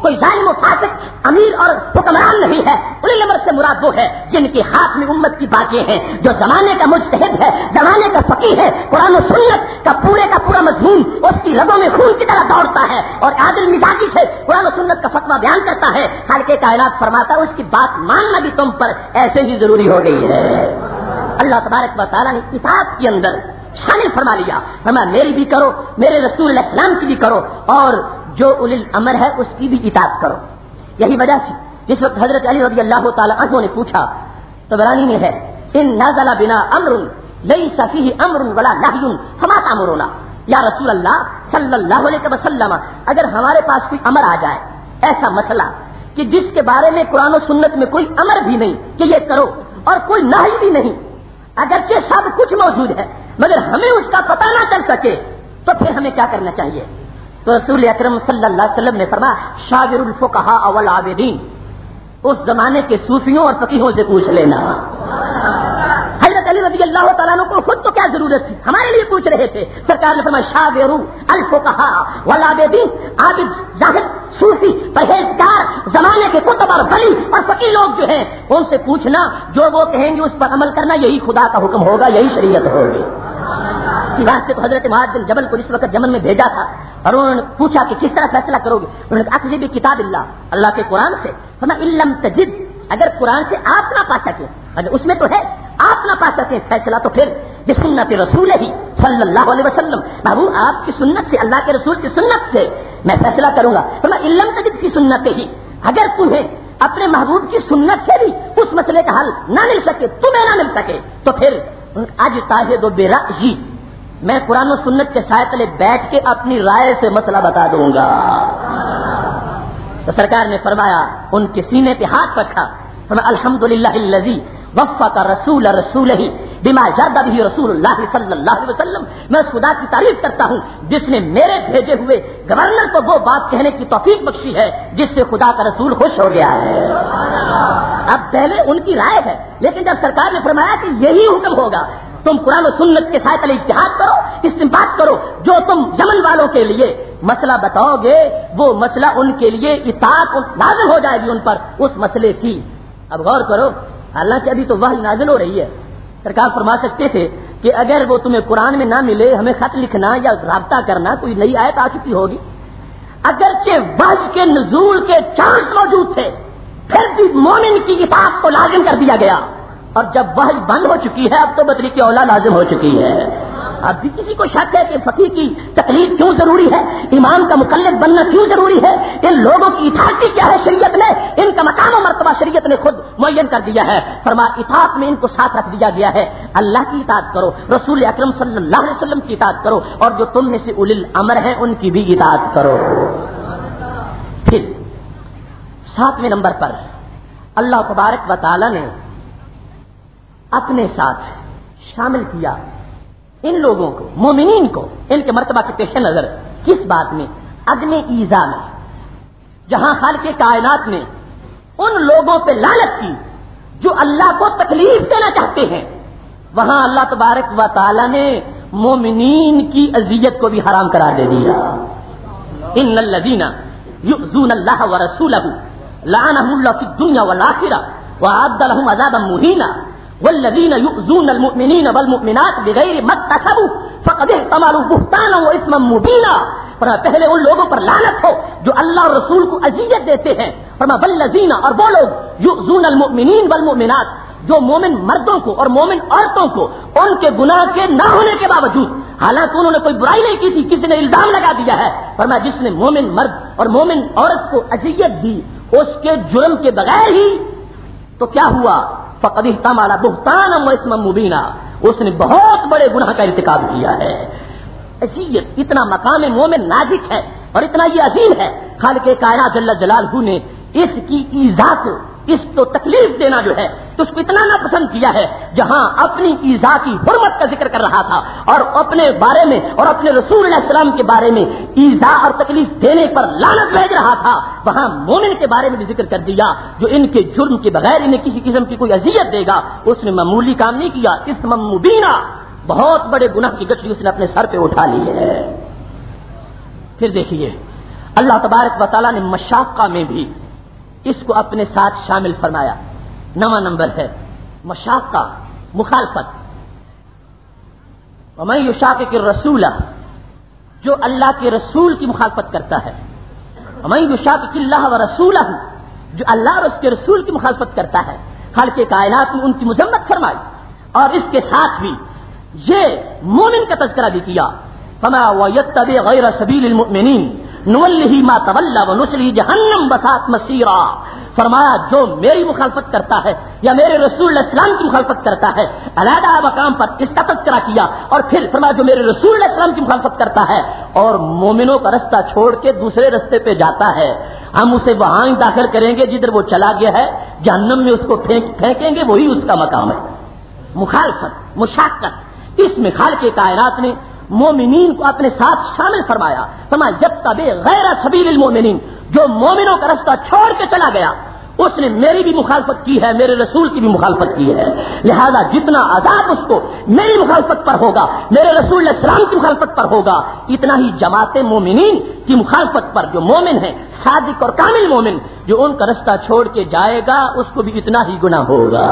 کوئی ظالم و فاسق امیر اور حکمران نہیں ہے. اولی الامر سے مراد وہ ہے جن کے ہاتھ میں امت کی باتیں ہیں, جو زمانے کا مجتہد ہے, زمانے کا فقیہ ہے, قرآن و سنت کا پورا مضمون اس کی رگوں میں خون کی طرح دوڑتا ہے اور عادل مزاجی سے قرآن و سنت کا فتویٰ بیان کرتا ہے. خالق کائنات فرماتا ہے اس کی بات ماننا بھی تم پر ایسے ہی ضروری ہو گئی ہے. اللہ تبارک و تعالیٰ نے اطاعت کے اندر شامل فرما لیا. فرمایا میری بھی کرو, میرے رسول علیہ السلام کی بھی کرو, اور جو اولی الامر ہے اس کی بھی اطاعت کرو. یہی وجہ تھی جس وقت حضرت علی رضی اللہ تعالی عنہ نے پوچھا, طبرانی میں ہے, ان نازل بنا امر لیس فیہ امر ولا نہی فما تأمرنا. یا رسول اللہ صلی اللہ علیہ وسلم, اگر ہمارے پاس کوئی امر آ جائے, ایسا مسئلہ کہ جس کے بارے میں قرآن و سنت میں کوئی امر بھی نہیں کہ یہ کرو اور کوئی نہی بھی نہیں, اگرچہ سب کچھ موجود ہے مگر ہمیں اس کا پتہ نہ چل سکے, تو پھر ہمیں کیا کرنا چاہیے؟ تو رسول اکرم صلی اللہ علیہ وسلم نے فرمایا شاور الفقہاء والعابدین, اس زمانے کے صوفیوں اور فقیہوں سے پوچھ لینا. حضرت علی رضی اللہ تعالیٰ عنہ کو خود تو کیا ضرورت تھی, ہمارے لیے پوچھ رہے تھے. سرکار نے فرمایا شاور الفقہاء والعابدین, عابد, زاہد, صوفی, پرہیزگار, زمانے کے کتب اور ولی اور فقیہ لوگ جو ہیں ان سے پوچھنا, جو وہ کہیں گے اس پر عمل کرنا, یہی خدا کا حکم ہوگا, یہی شریعت ہوگی. اسی واسطے تو حضرت معاذ بن جبل کو اس وقت یمن میں بھیجا تھا اور انہوں نے پوچھا کہ کس طرح فیصلہ کرو گے. انہوں نے کہا اخذ بکتاب اللہ, اللہ کے قرآن سے. فرمایا ان لم تجد, اگر قرآن سے آپ نہ پا سکے, اگر اس میں تو ہے آپ نہ پا سکے فیصلہ, تو پھر بسنت رسول ہی صلی اللہ علیہ وسلم, محبوب آپ کی سنت سے, اللہ کے رسول کی سنت سے میں فیصلہ کروں گا. فرمایا ان لم تجد کی سنت ہی, اگر تمہیں اپنے محبوب کی سنت سے بھی اس مسئلے کا حل نہ مل سکے, تمہیں نہ مل سکے, تو پھر آج تاہد و برأیی, میں قرآن و سنت کے سائے تلے بیٹھ کے اپنی رائے سے مسئلہ بتا دوں گا. تو سرکار نے فرمایا, ان کے سینے پہ ہاتھ رکھا, فرمایا الحمدللہ الذی وفق رسول رسولہ بما جاد به رسول اللہ صلی اللہ علیہ وسلم, میں اس خدا کی تعریف کرتا ہوں جس نے میرے بھیجے ہوئے گورنر کو وہ بات کہنے کی توفیق بخشی ہے جس سے خدا کا رسول خوش ہو گیا ہے. اب پہلے ان کی رائے ہے, لیکن جب سرکار نے فرمایا کہ یہی حکم ہوگا, تم قرآن و سنت کے سائے تلے اجتہاد کرو, استنباط کرو, جو تم یمن والوں کے لیے مسئلہ بتاؤ گے وہ مسئلہ ان کے لیے اطاعت لازم ہو جائے گی ان پر اس مسئلے کی. اب غور کرو, حالانکہ ابھی تو وحی نازل ہو رہی ہے. سرکار فرما سکتے تھے کہ اگر وہ تمہیں قرآن میں نہ ملے, ہمیں خط لکھنا یا رابطہ کرنا, کوئی نئی آیت آ چکی ہوگی. اگرچہ وحی کے نزول کے چانس موجود تھے, پھر بھی مومن کی اطاعت کو لازم کر دیا گیا, اور جب وحی بند ہو چکی ہے اب تو بطریق اولا لازم ہو چکی ہے. اب بھی کسی کو شک ہے کہ فقیہ کی تقلید کیوں ضروری ہے, امام کا مقلد بننا کیوں ضروری ہے, ان لوگوں کی اطاعت کیا ہے شریعت نے, ان کا مقام و مرتبہ شریعت نے خود معین کر دیا ہے. فرمایا اطاعت میں ان کو ساتھ رکھ دیا گیا ہے, اللہ کی اطاعت کرو, رسول اکرم صلی اللہ علیہ وسلم کی اطاعت کرو, اور جو تم میں سے اولی الامر ہیں ان کی بھی اطاعت کرو. پھر 7ویں نمبر پر اللہ تبارک و تعالی نے اپنے ساتھ شامل کیا ان لوگوں کو, مومنین کو, ان کے مرتبہ کے پیش نظر کس بات میں, عدم ایذا میں. جہاں خالق کائنات نے ان لوگوں پہ لعنت کی جو اللہ کو تکلیف دینا چاہتے ہیں, وہاں اللہ تبارک و تعالی نے مومنین کی اذیت کو بھی حرام قرار دے دیا. ان الذین یؤذون اللہ ورسولہ لعنهم اللہ فی الدنیا والآخرہ وأعد لهم عذابا مہینا والذین یؤذون المؤمنین والمؤمنات بغیر ما اکتسبوا فقد احتملوا بہتانا واثما مبینا. پہلے ان لوگوں پر لعنت ہو جو اللہ اور رسول کو اذیت دیتے ہیں. فرمایا والذین, اور وہ لوگ یؤذون المؤمنین والمؤمنات, جو مومن مردوں کو اور مومن عورتوں کو ان کے گناہ کے نہ ہونے کے باوجود, حالانکہ انہوں نے کوئی برائی نہیں کی تھی, کسی نے الزام لگا دیا ہے, فرمایا جس نے مومن مرد اور مومن عورت کو اذیت دی اس کے جرم کے بغیر ہی, تو کیا ہوا, فقد احتمل بہتانا واثما مبینا, اس نے بہت بڑے گناہ کا ارتکاب کیا ہے. اذیت, اتنا مقام مومن نازک ہے اور اتنا یہ عظیم ہے, خالق کائنات جل جلالہ نے اس کی ایذا کو, اس کو تکلیف دینا جو ہے تو اس کو اتنا ناپسند کیا ہے, جہاں اپنی ایذا کی حرمت کا ذکر کر رہا تھا اور اپنے بارے میں اور اپنے رسول علیہ السلام کے بارے میں ایذا اور تکلیف دینے پر لعنت بھیج رہا تھا, وہاں مومن کے بارے میں بھی ذکر کر دیا جو ان کے جرم کے بغیر انہیں کسی قسم کی کوئی اذیت دے گا, اس نے معمولی کام نہیں کیا, اسم مبینہ, بہت بڑے گناہ کی گٹھلی اس نے اپنے سر پہ اٹھا لی ہے. پھر دیکھیے اللہ تبارک و تعالیٰ نے مشاقہ میں بھی اس کو اپنے ساتھ شامل فرمایا. 9واں نمبر ہے مشاقہ، مخالفت. ومن یشاقق الرسول، جو اللہ کے رسول کی مخالفت کرتا ہے. ومن یشاقق اللہ ورسولہ، جو اللہ اور اس کے رسول کی مخالفت کرتا ہے. خالق کائنات میں ان کی مذمت فرمائی اور اس کے ساتھ بھی یہ مومن کا تذکرہ بھی کیا. فما ويتبع غیر سبیل المؤمنین نولہ ما تولى ونصلہ جہنم وساءت مصیرا. فرمایا جو میری مخالفت کرتا ہے یا میرے رسول علیہ السلام کی مخالفت کرتا ہے، علیحدہ مقام پر اس کا تذکرہ کیا اور پھر فرمایا جو میرے رسول علیہ السلام کی مخالفت کرتا ہے اور مومنوں کا رستہ چھوڑ کے دوسرے رستے پہ جاتا ہے، ہم اسے وہاں ہی داخل کریں گے جدھر وہ چلا گیا ہے، جہنم میں اس کو پھینکیں گے، وہی اس کا مقام ہے. مخالفت، مشاقت، اس میں خالق کائنات نے مومنین کو اپنے ساتھ شامل فرمایا. فرمایا یتبع غیر سبیل المؤمنین، جو مومنوں کا رستہ چھوڑ کے چلا گیا اس نے میری بھی مخالفت کی ہے، میرے رسول کی بھی مخالفت کی ہے. لہذا جتنا عذاب اس کو میری مخالفت پر ہوگا، میرے رسول علیہ السلام کی مخالفت پر ہوگا، اتنا ہی جماعت مومنین کی مخالفت پر جو مومن ہے، صادق اور کامل مومن، جو ان کا رستہ چھوڑ کے جائے گا اس کو بھی اتنا ہی گناہ ہوگا.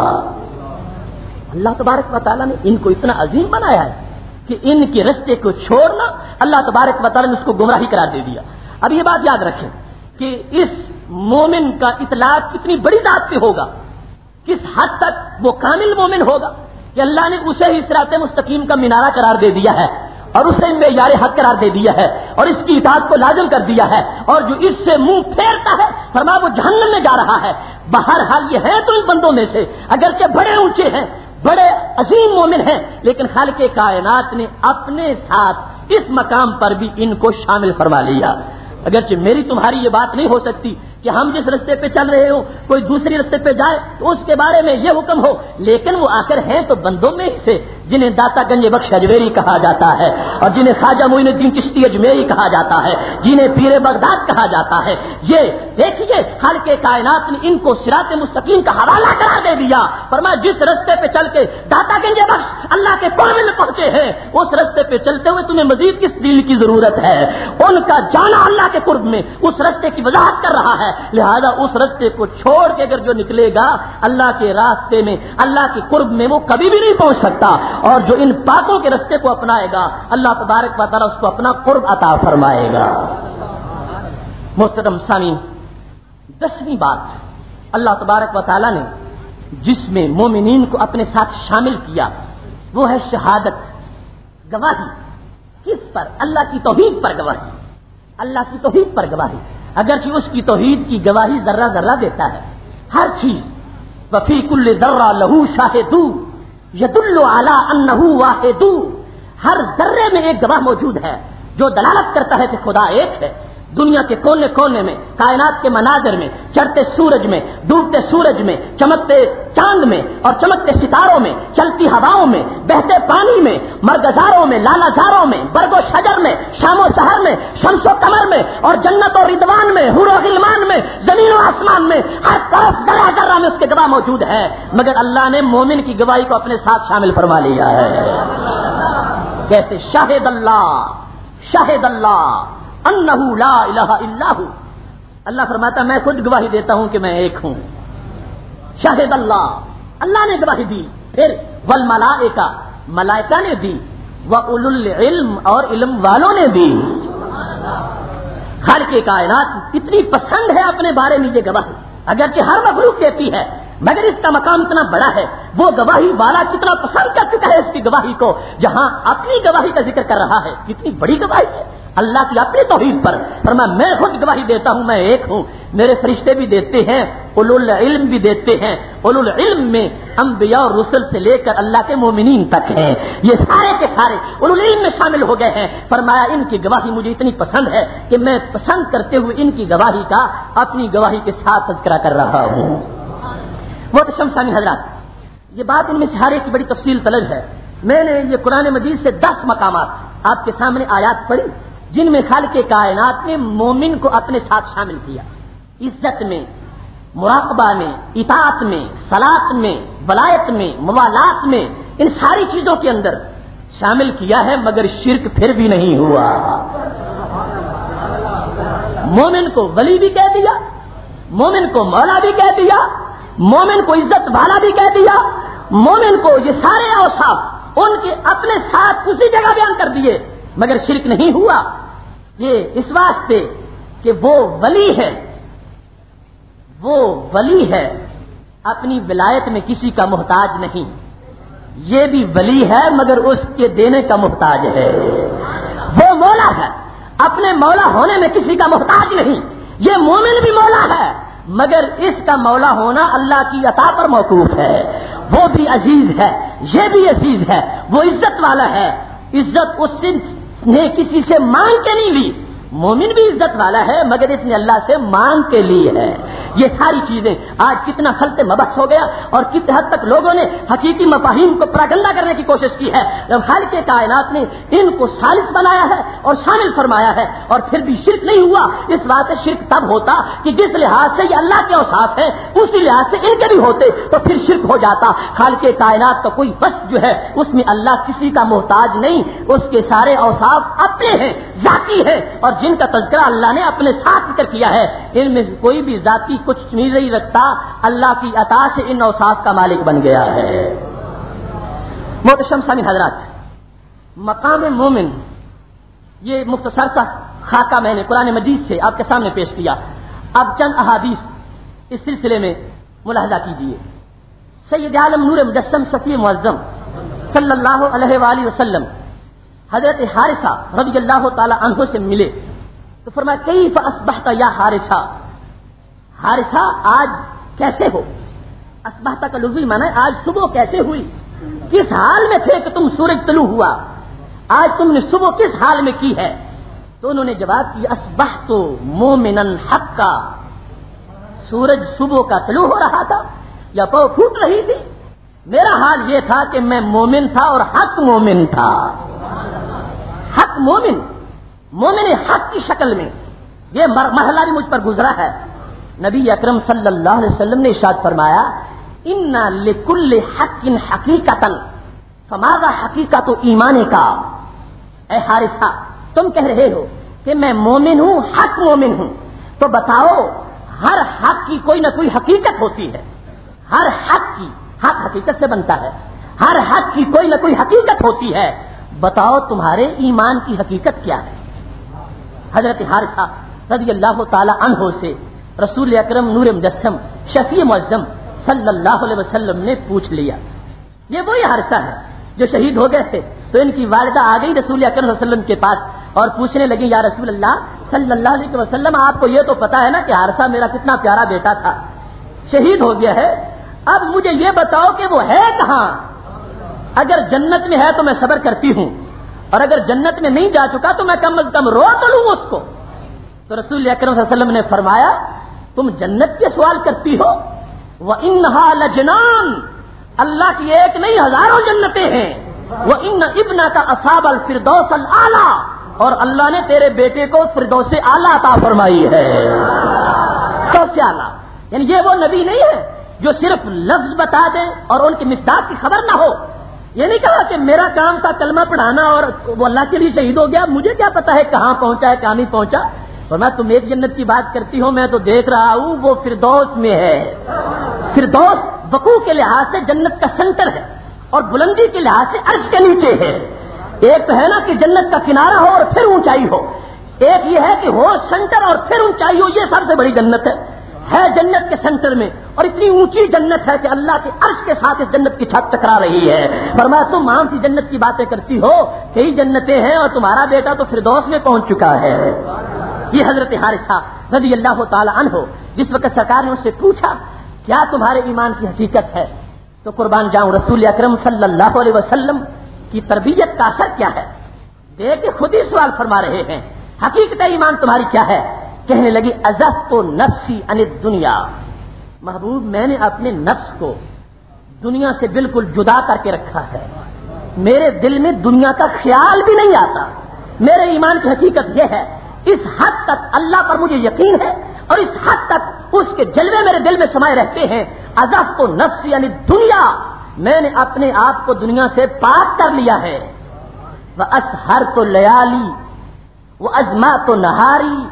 اللہ تبارک و تعالیٰ نے ان کو اتنا عظیم بنایا ہے کہ ان کے رستے کو چھوڑنا اللہ تبارک و تعالیٰ نے اس کو گمراہی قرار دے دیا. اب یہ بات یاد رکھیں کہ اس مومن کا اطلاق کتنی بڑی ذات پہ ہوگا، کس حد تک وہ کامل مومن ہوگا کہ اللہ نے اسے ہی صراط مستقیم کا مینارہ قرار دے دیا ہے اور اسے معیار حق قرار دے دیا ہے اور اس کی اطاعت کو لازم کر دیا ہے، اور جو اس سے منہ پھیرتا ہے فرمایا وہ جہنم میں جا رہا ہے. بہرحال یہ ہے تو ان بندوں میں سے اگرچہ بڑے اونچے ہیں، بڑے عظیم مومن ہیں، لیکن خالق کائنات نے اپنے ساتھ اس مقام پر بھی ان کو شامل فرما لیا. اگرچہ میری تمہاری یہ بات نہیں ہو سکتی کہ ہم جس رستے پہ چل رہے ہوں کوئی دوسری رستے پہ جائے تو اس کے بارے میں یہ حکم ہو، لیکن وہ آخر ہیں تو بندوں میں سے جنہیں داتا گنج بخش اجمیری کہا جاتا ہے اور جنہیں خواجہ معین الدین چشتی اجمیری کہا جاتا ہے، جنہیں پیر بغداد کہا جاتا ہے. یہ دیکھیے خالق کائنات نے ان کو صراط مستقیم کا حوالہ قرار دے دیا. فرمایا جس رستے پہ چل کے داتا گنج بخش اللہ کے قرب میں پہنچے ہیں اس رستے پہ چلتے ہوئے تمہیں مزید کس دلیل کی ضرورت ہے؟ ان کا جانا اللہ کے قرب میں اس رستے کی وضاحت کر رہا ہے. لہذا اس رستے کو چھوڑ کے اگر جو نکلے گا اللہ کے راستے میں، اللہ کے قرب میں، وہ کبھی بھی نہیں پہنچ سکتا. اور جو ان پاکوں کے رستے کو اپنائے گا اللہ تبارک و تعالیٰ اس کو اپنا قرب عطا فرمائے گا. محترم سامعین، 10ویں بات اللہ تبارک و تعالیٰ نے جس میں مومنین کو اپنے ساتھ شامل کیا وہ ہے شہادت، گواہی. کس پر؟ اللہ کی توحید پر گواہی. اللہ کی توحید پر گواہی، اگرچہ اس کی توحید کی گواہی ذرہ ذرہ دیتا ہے. ہر چیز وفی کل ذرہ لہو شاہد یدل علی انہ واحد، ہر ذرے میں ایک گواہ موجود ہے جو دلالت کرتا ہے کہ خدا ایک ہے. دنیا کے کونے کونے میں، کائنات کے مناظر میں، چڑھتے سورج میں، ڈوبتے سورج میں، چمکتے چاند میں اور چمکتے ستاروں میں، چلتی ہواؤں میں، بہتے پانی میں، مرغزاروں میں، لالا زاروں میں، برگ و شجر میں، شام و سحر میں، شمس و قمر میں اور جنت و رضوان میں، حور و غلمان میں، زمین و آسمان میں، ہر طرف ذرہ ذرہ میں اس کے گواہ موجود ہے. مگر اللہ نے مومن کی گواہی کو اپنے ساتھ شامل فرما لیا ہے. کیسے؟ شاہد اللہ انہ لا الہ الا ہو. اللہ فرماتا میں خود گواہی دیتا ہوں کہ میں ایک ہوں. شاہد اللہ نے گواہی دی. پھر والملائکہ، ملائکہ نے دی. واولو العلم، اور علم والوں نے دی. خالق کائنات اتنی پسند ہے اپنے بارے میں یہ گواہی، اگرچہ ہر مخلوق دیتی ہے مگر اس کا مقام اتنا بڑا ہے. وہ گواہی والا کتنا پسند کر چکا ہے اس کی گواہی کو، جہاں اپنی گواہی کا ذکر کر رہا ہے. کتنی بڑی گواہی ہے اللہ کی اپنی توحید پر. فرمایا میں خود گواہی دیتا ہوں میں ایک ہوں. میرے فرشتے بھی دیتے ہیں، اولو العلم بھی دیتے ہیں. اولو العلم میں انبیاء اور رسل سے لے کر اللہ کے مومنین تک ہیں، یہ سارے کے سارے اولو العلم میں شامل ہو گئے ہیں. فرمایا ان کی گواہی مجھے اتنی پسند ہے کہ میں پسند کرتے ہوئے ان کی گواہی کا اپنی گواہی کے ساتھ تذکرہ کر رہا ہوں. وہ تو شمسانی حضرات، یہ بات ان میں سے ہر ایک کی بڑی تفصیل طلب ہے. میں نے یہ قرآن مجید سے 10 مقامات آپ کے سامنے آیات پڑھی جن میں خالق کائنات نے مومن کو اپنے ساتھ شامل کیا. عزت میں، مراقبہ میں، اطاعت میں، صلاۃ میں، ولایت میں، موالات میں، ان ساری چیزوں کے اندر شامل کیا ہے. مگر شرک پھر بھی نہیں ہوا. مومن کو ولی بھی کہہ دیا، مومن کو مولا بھی کہہ دیا، مومن کو عزت والا بھی کہہ دیا، مومن کو یہ سارے اوصاف ان کے اپنے ساتھ اسی جگہ بیان کر دیے، مگر شرک نہیں ہوا۔ یہ اس واسطے کہ وہ ولی ہے اپنی ولایت میں کسی کا محتاج نہیں، یہ بھی ولی ہے مگر اس کے دینے کا محتاج ہے۔ وہ مولا ہے، اپنے مولا ہونے میں کسی کا محتاج نہیں، یہ مومن بھی مولا ہے مگر اس کا مولا ہونا اللہ کی عطا پر موقوف ہے۔ وہ بھی عزیز ہے، یہ بھی عزیز ہے، وہ عزت والا ہے، عزت اس نے کسی سے مانگ کے نہیں لی۔ مومن بھی عزت والا ہے مگر اس نے اللہ سے مانگ کے لی ہے۔ یہ ساری چیزیں آج کتنا خلط مبحث ہو گیا اور کس حد تک لوگوں نے حقیقی مفاہیم کو پراگندہ کرنے کی کوشش کی ہے۔ جب خالق کائنات نے ان کو ثالث بنایا ہے اور شامل فرمایا ہے اور پھر بھی شرک نہیں ہوا، اس بات سے شرک تب ہوتا کہ جس لحاظ سے یہ اللہ کے اوصاف ہیں اسی لحاظ سے ان کے بھی ہوتے تو پھر شرک ہو جاتا۔ خالق کائنات کا کوئی وصف جو ہے اس میں اللہ کسی کا محتاج نہیں، اس کے سارے اوصاف اپنے ہیں، ذاتی ہیں، اور جن کا تذکرہ اللہ نے اپنے ساتھ ذکر کیا ہے ان میں کوئی بھی ذاتی کچھ نہیں رکھتا، اللہ کی عطا سے ان اوصاف کا مالک بن گیا ہے۔ محترم سامعین حضرات، مقام مومن یہ مختصر سا خاکہ میں نے قرآن مجید سے آپ کے سامنے پیش کیا۔ اب چند احادیث اس سلسلے میں ملاحظہ کیجیے۔ سید عالم نور مجسم شفیع معظم صلی اللہ علیہ وآلہ وسلم حضرت حارثہ رضی اللہ تعالی عنہ سے ملے تو فرمایا کیف اصبحت یا حارثہ، حارثہ آج کیسے ہو؟ اصبحت کا لفظی معنی ہے آج صبح کیسے ہوئی، کس حال میں تھے کہ تم سورج طلوع ہوا، آج تم نے صبح کس حال میں کی ہے؟ تو انہوں نے جواب کیا اصبحت مومنا حقا، سورج صبح کا طلوع ہو رہا تھا یا پو پھوٹ رہی تھی، میرا حال یہ تھا کہ میں مومن تھا اور حق مومن تھا۔ حق مومن، مومن حق کی شکل میں یہ مرحلہ بھی مجھ پر گزرا ہے۔ نبی اکرم صلی اللہ علیہ وسلم نے ارشاد فرمایا ان لکل حق حقیقتا فماذا حقیقت ایمان کا۔ اے حارثہ تم کہہ رہے ہو کہ میں مومن ہوں، حق مومن ہوں، تو بتاؤ ہر حق کی کوئی نہ کوئی حقیقت ہوتی ہے، ہر حق کی، حق حقیقت سے بنتا ہے، ہر حق کی کوئی نہ کوئی حقیقت ہوتی ہے، بتاؤ تمہارے ایمان کی حقیقت کیا ہے؟ حضرت حارثہ رضی اللہ تعالی عنہ سے رسول اکرم نور مجسم شفیع معظم صلی اللہ علیہ وسلم نے پوچھ لیا۔ یہ وہی حارثہ ہے جو شہید ہو گئے تھے، تو ان کی والدہ آ گئی رسول اکرم صلی اللہ علیہ وسلم کے پاس اور پوچھنے لگی یا رسول اللہ صلی اللہ علیہ وسلم آپ کو یہ تو پتا ہے نا کہ حارثہ میرا کتنا پیارا بیٹا تھا، شہید ہو گیا ہے، اب مجھے یہ بتاؤ کہ وہ ہے کہاں؟ اگر جنت میں ہے تو میں صبر کرتی ہوں، اور اگر جنت میں نہیں جا چکا تو میں کم از کم رو تو لوں اس کو۔ تو رسول اکرم صلی اللہ علیہ وسلم نے فرمایا تم جنت کے سوال کرتی ہو، وَإِنَّهَا لَجَنَانٌ، اللہ کی ایک نہیں ہزاروں جنتیں ہیں، وَإِنَّ ابْنَكَ أَصَابَ الْفِرْدَوْسَ الْأَعْلَىٰ، اور اللہ نے تیرے بیٹے کو فردوس اعلیٰ عطا فرمائی ہے، سب سے اعلیٰ۔ یعنی یہ وہ نبی نہیں ہے جو صرف لفظ بتا دیں اور ان کی مصداق کی خبر نہ ہو۔ یہ نہیں کہا کہ میرا کام تھا کلمہ پڑھانا اور وہ اللہ کے لیے شہید ہو گیا، مجھے کیا پتا ہے کہاں پہنچا ہے کہاں نہیں پہنچا۔ فرمایا تم ایک جنت کی بات کرتی ہو، میں تو دیکھ رہا ہوں وہ فردوس میں ہے۔ فردوس وقوع کے لحاظ سے جنت کا سینٹر ہے اور بلندی کے لحاظ سے عرش کے نیچے ہے۔ ایک تو ہے نا کہ جنت کا کنارہ ہو اور پھر اونچائی ہو، ایک یہ ہے کہ ہو سینٹر اور پھر اونچائی ہو، یہ سب سے بڑی جنت ہے جنت کے سینٹر میں، اور اتنی اونچی جنت ہے کہ اللہ کے عرش کے ساتھ اس جنت کی چھت ٹکرا رہی ہے۔ فرمایا تم عام سی جنت کی باتیں کرتی ہو، کئی جنتیں ہیں اور تمہارا بیٹا تو فردوس میں پہنچ چکا ہے۔ یہ حضرت حارثہ رضی اللہ تعالی عنہ جس وقت سرکار نے اس سے پوچھا کیا تمہارے ایمان کی حقیقت ہے، تو قربان جاؤں رسول اکرم صلی اللہ علیہ وسلم کی تربیت کا اثر کیا ہے، دیکھ خود ہی سوال فرما رہے ہیں حقیقت ایمان تمہاری کیا ہے؟ کہنے لگی ازحت نفسی عن الدنیا، محبوب میں نے اپنے نفس کو دنیا سے بالکل جدا کر کے رکھا ہے، میرے دل میں دنیا کا خیال بھی نہیں آتا۔ میرے ایمان کی حقیقت یہ ہے، اس حد تک اللہ پر مجھے یقین ہے اور اس حد تک اس کے جلوے میرے دل میں سمائے رہتے ہیں۔ ازحت نفسی عن الدنیا، میں نے اپنے آپ کو دنیا سے پاک کر لیا ہے۔ واسحرت لیالی وازمات نہاری،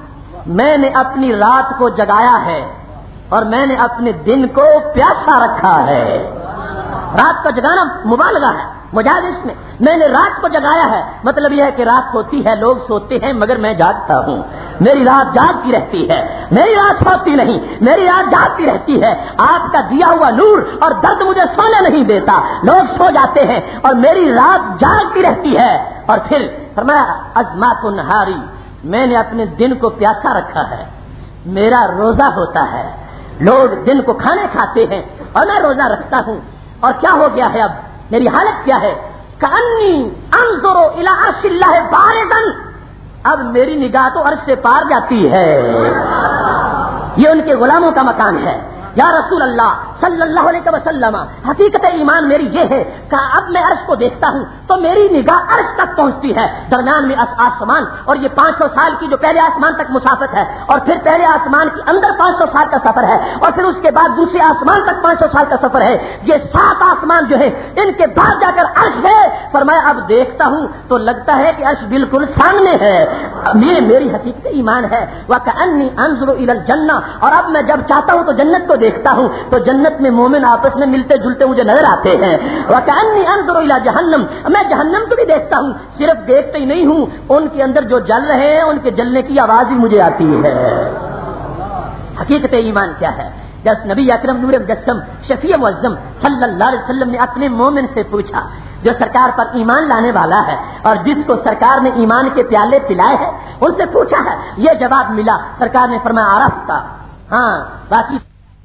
میں نے اپنی رات کو جگایا ہے اور میں نے اپنے دن کو پیاسا رکھا ہے. رات کا جگانا مبالغہ ہے مجاز اس میں نے رات کو جگایا ہے، مطلب یہ ہے کہ رات ہوتی ہے، لوگ سوتے ہیں مگر میں جاگتا ہوں. میری رات جاگتی رہتی ہے، میری رات سوتی نہیں، میری رات جاگتی رہتی ہے. آپ کا دیا ہوا نور اور درد مجھے سونے نہیں دیتا، لوگ سو جاتے ہیں اور میری رات جاگتی رہتی ہے. اور پھر فرمایا ازمات النہاری، میں نے اپنے دن کو پیاسا رکھا ہے. میرا روزہ ہوتا ہے، لوگ دن کو کھانے کھاتے ہیں اور میں روزہ رکھتا ہوں. اور کیا ہو گیا ہے، اب میری حالت کیا ہے؟ کأنی انظر الی عرش اللہ بارزا، اب میری نگاہ تو عرش سے پار جاتی ہے. یہ ان کے غلاموں کا مکان ہے. یا رسول اللہ صلی اللہ علیہ وسلم، حقیقت ایمان میری یہ ہے کہ اب میں عرش کو دیکھتا ہوں تو میری نگاہ عرش تک پہنچتی ہے. درمیان میں آسمان، اور یہ 500 سال کی جو پہلے آسمان تک مسافت ہے، اور پھر پہلے آسمان کے اندر 500 سال کا سفر ہے، اور پھر اس کے بعد دوسرے آسمان تک 500 سال کا سفر ہے. یہ 7 آسمان جو ہے ان کے بعد جا کر عرش ہے. فرمایا اب دیکھتا ہوں تو لگتا ہے کہ عرش بالکل سامنے ہے. یہ میری حقیقت ایمان ہے. وَكَأَنِّي أَنظُرُ إِلَى الْجَنَّةِ، اور اب میں جب چاہتا ہوں تو جنت کو دیکھتا ہوں تو جنت میں مومن آپس میں ملتے جلتے مجھے نظر آتے ہیں. وَكَأَنِّي أَنظُرُ إِلَى جَهَنَّمَ، میں جہنم کو بھی دیکھتا ہوں، صرف دیکھتے ہی نہیں ہوں، ان کے اندر جو جل رہے ہیں ان کے جلنے کی آواز ہی مجھے آتی ہے. حقیقت ایمان کیا ہے؟ جب نبی اکرم نور مجسم شفیع معظم صلی اللہ علیہ وسلم نے اپنے مومن سے پوچھا جو سرکار پر ایمان لانے والا ہے اور جس کو سرکار نے ایمان کے پیالے پلائے ہیں، ان سے پوچھا ہے، یہ جواب ملا. سرکار نے فرمایا عرفتا، ہاں باقی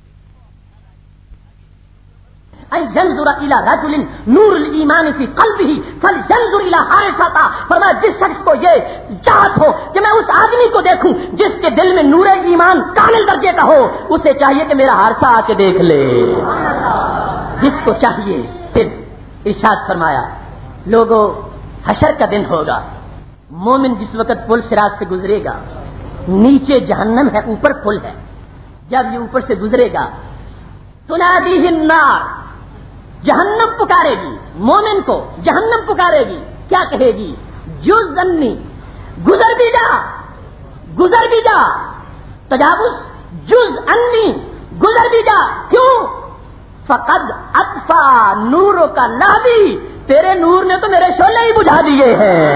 ينظر الى رجل نور الایمان فی قلبه فلينظر الى حارثہ. فرمایا جس شخص کو یہ چاہت ہو کہ میں اس آدمی کو دیکھوں جس کے دل میں نور ایمان کامل درجے کا ہو، اسے چاہیے کہ میرا حارثہ آ کے دیکھ لے. جس کو چاہیے. پھر ارشاد فرمایا لوگوں حشر کا دن ہوگا، مومن جس وقت پل صراط سے گزرے گا، نیچے جہنم ہے اوپر پل ہے، جب یہ اوپر سے گزرے گا تنادیہ النار، جہنم پکارے گی مومن کو، جہنم پکارے گی. کیا کہے گی؟ جز انی، گزر بھی جا، گزر بھی جا. تجاوز، جز انی، گزر بھی جا. کیوں؟ فقد اطفا نوروں کا لہبی، تیرے نور نے تو میرے شعلے ہی بجھا دیے ہیں.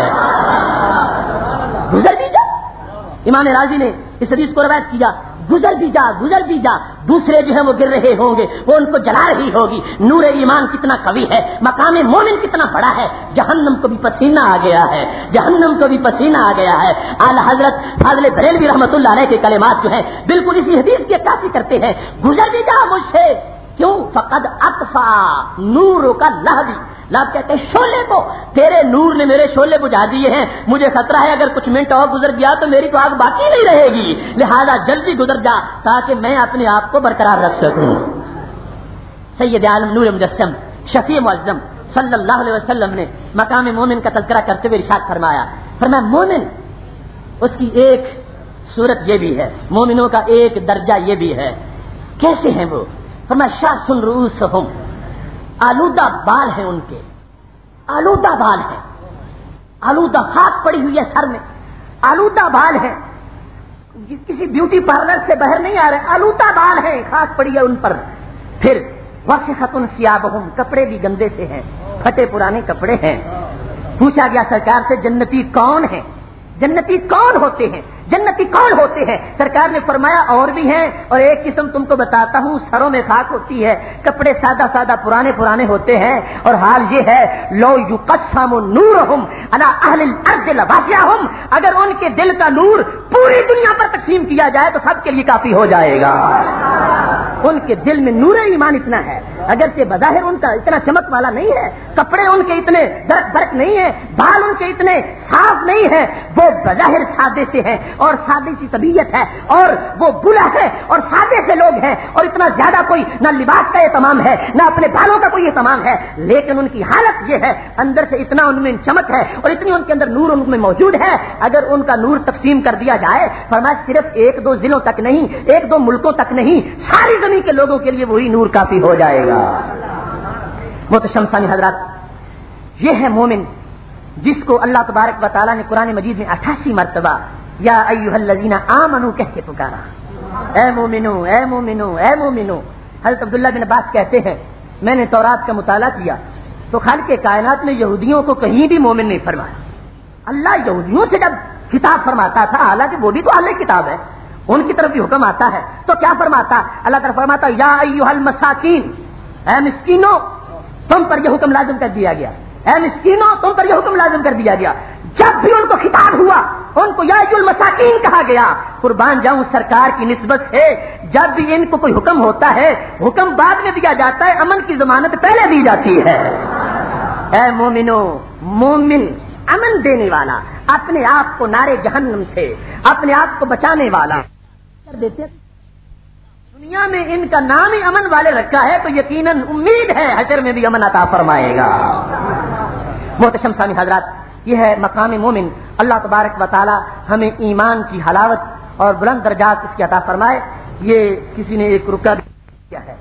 گزر بھی جا. امام راضی نے اس حدیث کو روایت کیا، گزر بھی جا، گزر بھی جا. دوسرے جو ہیں وہ گر رہے ہوں گے، وہ ان کو جلا رہی ہوگی. نور ایمان کتنا قوی ہے، مقام مومن کتنا بڑا ہے. جہنم کو بھی پسینہ آ گیا ہے، جہنم کو بھی پسینہ آ گیا ہے. اعلی حضرت فاضل بریلوی رحمۃ اللہ علیہ کے کلمات جو ہیں بالکل اسی حدیث کی عکاسی کرتے ہیں. گزر بھی جا مجھ سے. کیوں؟ فقد اطفا نوروں کا لہبی، لاب کہتے ہیں شعلے کو، تیرے نور نے میرے شعلے بجھا دیے ہیں. مجھے خطرہ ہے اگر کچھ منٹ اور گزر گیا تو میری تو آگ باقی نہیں رہے گی، لہذا جلدی گزر جا تاکہ میں اپنے آپ کو برقرار رکھ سکوں. سید عالم نور مجسم شفیع معظم صلی اللہ علیہ وسلم نے مقام مومن کا تذکرہ کرتے ہوئے ارشاد فرمایا مومن اس کی ایک صورت یہ بھی ہے، مومنوں کا ایک درجہ یہ بھی ہے. کیسے ہیں وہ؟ فرمایا شاس رؤوسہم، آلودہ بال ہیں ان کے، آلودہ بال ہیں، آلودہ خاک پڑی ہوئی ہے سر میں، آلودہ بال ہیں. کسی بیوٹی پارلر سے باہر نہیں آ رہے، آلودہ بال ہیں، خاک پڑی ہے ان پر. پھر وسخۃ ثیابہم، کپڑے بھی گندے سے ہیں، پھٹے پرانے کپڑے ہیں. پوچھا گیا سرکار سے جنتی کون ہیں، جنتی کون ہوتے ہیں، جنتی کون ہوتے ہیں؟ سرکار نے فرمایا اور بھی ہیں، اور ایک قسم تم کو بتاتا ہوں، سروں میں خاک ہوتی ہے، کپڑے سادہ سادہ پرانے پرانے ہوتے ہیں، اور حال یہ ہے لو یقسم نورہم علی اہل الارض لواسعہم، اگر ان کے دل کا نور پوری دنیا پر تقسیم کیا جائے تو سب کے لیے کافی ہو جائے گا. ان کے دل میں نور ایمان اتنا ہے، اگرچہ بظاہر ان کا اتنا چمک والا نہیں ہے، کپڑے ان کے اتنے درک برک نہیں ہیں، بال ان کے اتنے صاف نہیں ہیں، وہ بظاہر سادے سے ہیں اور سادے سی طبیعت ہے، اور وہ بلا ہے اور سادے سے لوگ ہیں، اور اتنا زیادہ کوئی نہ لباس کا اہتمام ہے نہ اپنے بالوں کا کوئی اہتمام ہے، لیکن ان کی حالت یہ ہے اندر سے اتنا ان میں چمک ہے اور اتنی ان کے اندر نور ان میں موجود ہے. اگر ان کا نور تقسیم کر دیا جائے، فرمایا صرف 1-2 ضلعوں تک نہیں، 1-2 ملکوں تک نہیں، ساری زمین کے لوگوں کے لیے وہی نور کافی ہو جائے گا. محترم سامعین حضرات، یہ ہے مومن جس کو اللہ تبارک و تعالیٰ نے قرآن مجید میں 88 مرتبہ یا ایھا الذین آمنو کہہ کے پکارا، اے مومنو اے مومنو اے مومنو۔ حضرت عبداللہ بن عباس کہتے ہیں میں نے تورات کا مطالعہ کیا تو خالق کائنات نے یہودیوں کو کہیں بھی مومن نہیں فرمایا۔ اللہ یہودیوں سے جب خطاب فرماتا تھا، حالانکہ وہ بھی تو اہل کتاب ہے، ان کی طرف بھی حکم آتا ہے، تو کیا فرماتا؟ اللہ تعالیٰ فرماتا یا ایھا المساکین، اے مسکینوں تم پر یہ حکم لازم کر دیا گیا، اے مسکینوں تم پر یہ حکم لازم کر دیا گیا۔ جب بھی ان کو خطاب ہوا ان کو یا ایھا المساکین کہا گیا۔ قربان جاؤں سرکار کی نسبت سے جب بھی ان کو کوئی حکم ہوتا ہے حکم بعد میں دیا جاتا ہے، امن کی ضمانت پہلے دی جاتی ہے۔ اے مومنو، مومن امن دینے والا، اپنے آپ کو نارے جہنم سے اپنے آپ کو بچانے والا کر دیتے۔ دنیا میں ان کا نام ہی امن والے رکھا ہے تو یقیناً امید ہے حشر میں بھی امن عطا فرمائے گا۔ محتشم سامع حضرات، یہ ہے مقام مومن۔ اللہ تبارک و تعالی ہمیں ایمان کی حلاوت اور بلند درجات اس کی عطا فرمائے۔ یہ کسی نے ایک رکا کیا ہے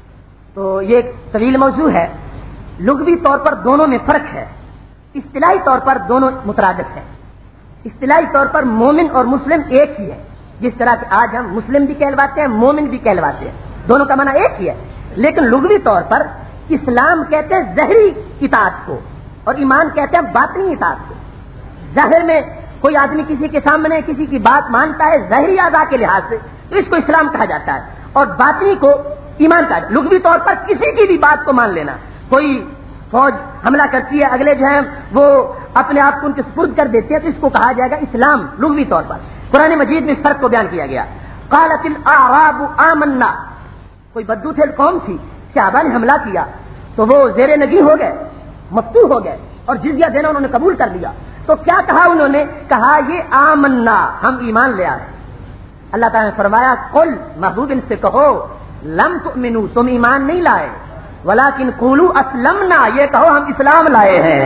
تو یہ ایک طویل موضوع ہے۔ لغوی طور پر دونوں میں فرق ہے، اصطلاحی طور پر دونوں مترادف ہیں۔ اصطلاحی طور پر مومن اور مسلم ایک ہی ہے، جس طرح کہ آج ہم مسلم بھی کہلواتے ہیں مومن بھی کہلواتے ہیں، دونوں کا معنی ایک ہی ہے۔ لیکن لغوی طور پر اسلام کہتے ہیں ظاہری اطاعت کو اور ایمان کہتے ہیں باطنی اطاعت کو۔ ظاہر میں کوئی آدمی کسی کے سامنے کسی کی بات مانتا ہے ظاہری اعضاء کے لحاظ سے تو اس کو اسلام کہا جاتا ہے، اور باطنی کو ایمان کہا جاتا ہے۔ لغوی طور پر کسی کی بھی بات کو مان لینا، کوئی فوج حملہ کرتی ہے اگلے جو ہیں وہ اپنے آپ کو ان کے سپرد کر دیتے ہیں تو اس کو کہا جائے گا اسلام لغوی طور پر۔ قرآن مجید میں اس فرق کو بیان کیا گیا۔ قالت الاعراب آمنا، کوئی بدو تھے قوم تھی، صحابہ نے حملہ کیا تو وہ زیر نگی ہو گئے، مفتوح ہو گئے اور جزیہ دینا انہوں نے قبول کر لیا۔ تو کیا کہا انہوں نے؟ کہا یہ آمنا، ہم ایمان لے آئے۔ اللہ تعالیٰ نے فرمایا قل، محبوب ان سے کہو لم تؤمنوا، تم ایمان نہیں لائے، ولکن قولوا اسلمنا، یہ کہو ہم اسلام لائے ہیں۔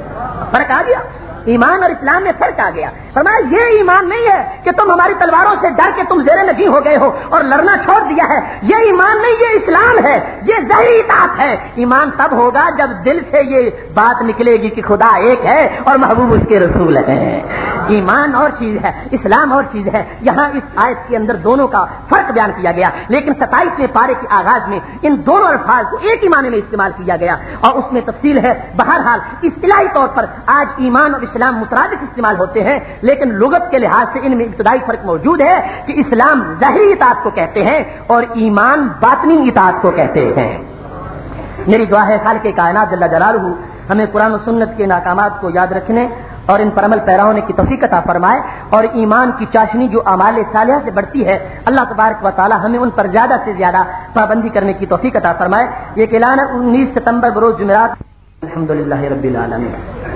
فرق آ گیا، ایمان اور اسلام میں فرق آ گیا۔ فرمایا یہ ایمان نہیں ہے کہ تم ہماری تلواروں سے ڈر کے تم زیر نگی ہو گئے ہو اور لڑنا چھوڑ دیا ہے، یہ ایمان نہیں، یہ اسلام ہے، یہ ظاہری اطاعت ہے۔ ایمان تب ہوگا جب دل سے یہ بات نکلے گی کہ خدا ایک ہے اور محبوب اس کے رسول ہیں۔ ایمان اور چیز ہے، اسلام اور چیز ہے۔ یہاں اس آیت کے اندر دونوں کا فرق بیان کیا گیا، لیکن 27ویں پارے کے آغاز میں ان دونوں الفاظ کو ایک ہی معنی میں استعمال کیا گیا اور اس میں تفصیل ہے۔ بہرحال اصطلاحی طور پر آج ایمان اور اسلام مترادف استعمال ہوتے ہیں، لیکن لغت کے لحاظ سے ان میں ابتدائی فرق موجود ہے کہ اسلام ظاہری اطاعت کو کہتے ہیں اور ایمان باطنی اطاعت کو کہتے ہیں۔ میری دعا ہے خالق کائنات جل جلالہ ہمیں قرآن و سنت کے ناکامات کو یاد رکھنے اور ان پر عمل پیرا ہونے کی توفیق عطا فرمائے، اور ایمان کی چاشنی جو اعمال صالحہ سے بڑھتی ہے اللہ تبارک و تعالی ہمیں ان پر زیادہ سے زیادہ پابندی کرنے کی توفیق عطا فرمائے۔ یہ اعلان 19 ستمبر بروز جمعرات۔ الحمدللہ رب العالمین۔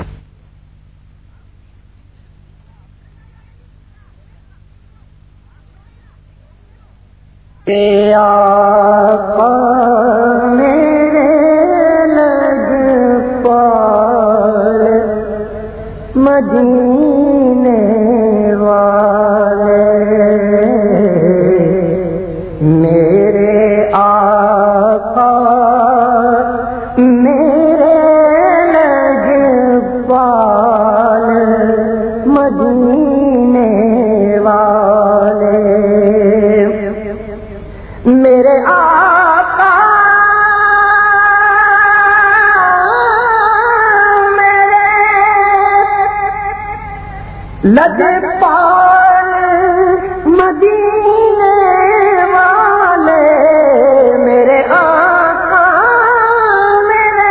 آقا میرے لگ پال مدینے والے، میرے آقا میرے لگ پال مدینے والے، میرے آقا میرے لجپال مدینے والے، میرے آقا میرے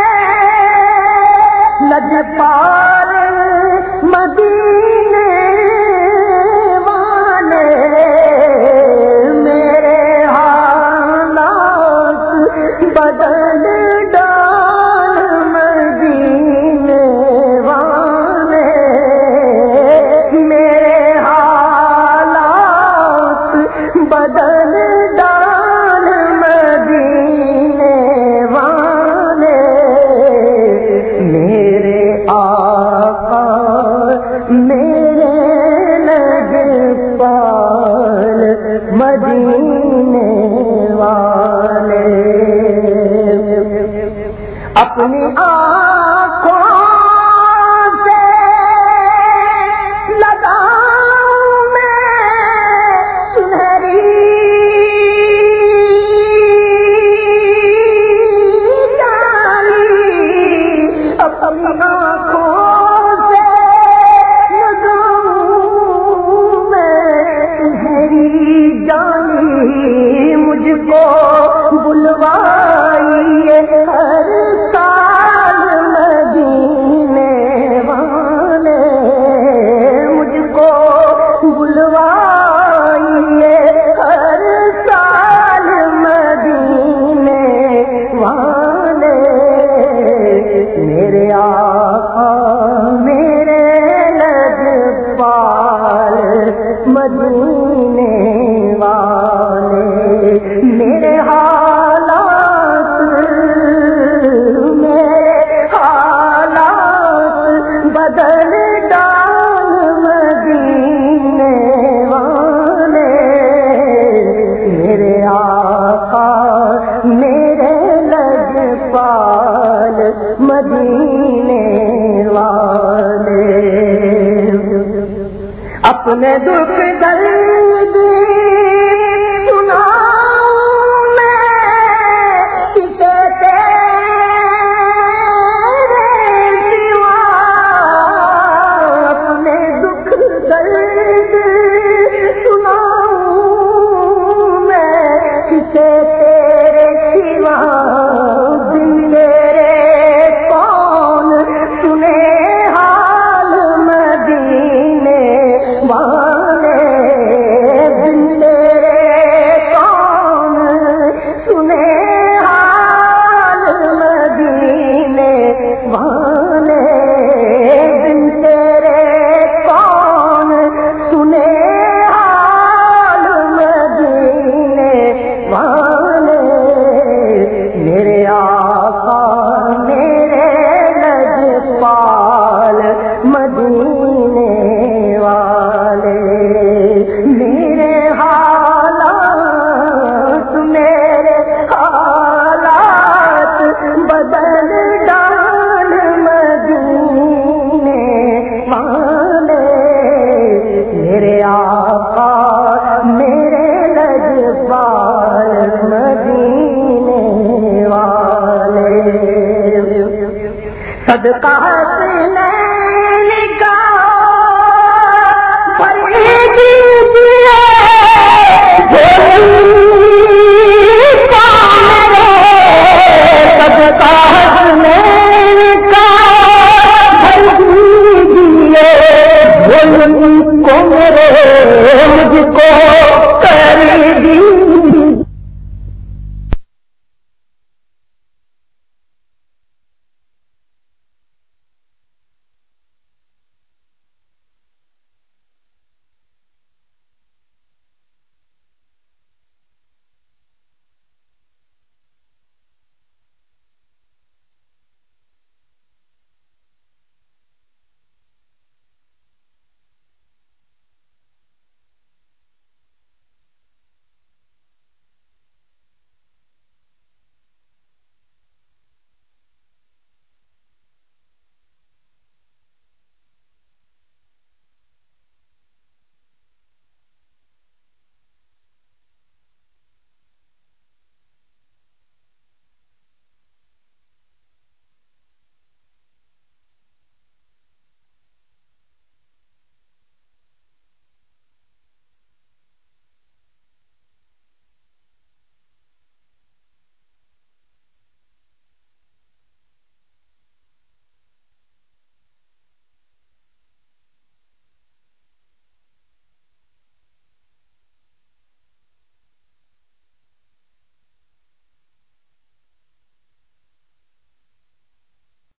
لجپال مدینے والے، میرے بدل ڈال مدینے والے، میرے حالات بدل ڈال مدینے والے، میرے آقا میرے لگ پال مدینے والے، اپنی آنکھوں سے لگاؤں اپنی آنکھوں سے نظروں میں تمہاری جانی مجھ کو بلوائیے ہر سال مدینے والے مجھ کو بلوائیے ہر سال مدینے والے میرے آقا میرے لجپال مدینے والے میرے حالات بدل ڈال مدینے والے میرے آقا میرے لجپال مدینے والے اپنے دکھ درد صدقہ حسنین کا فرید دیے صدقہ حسنین کا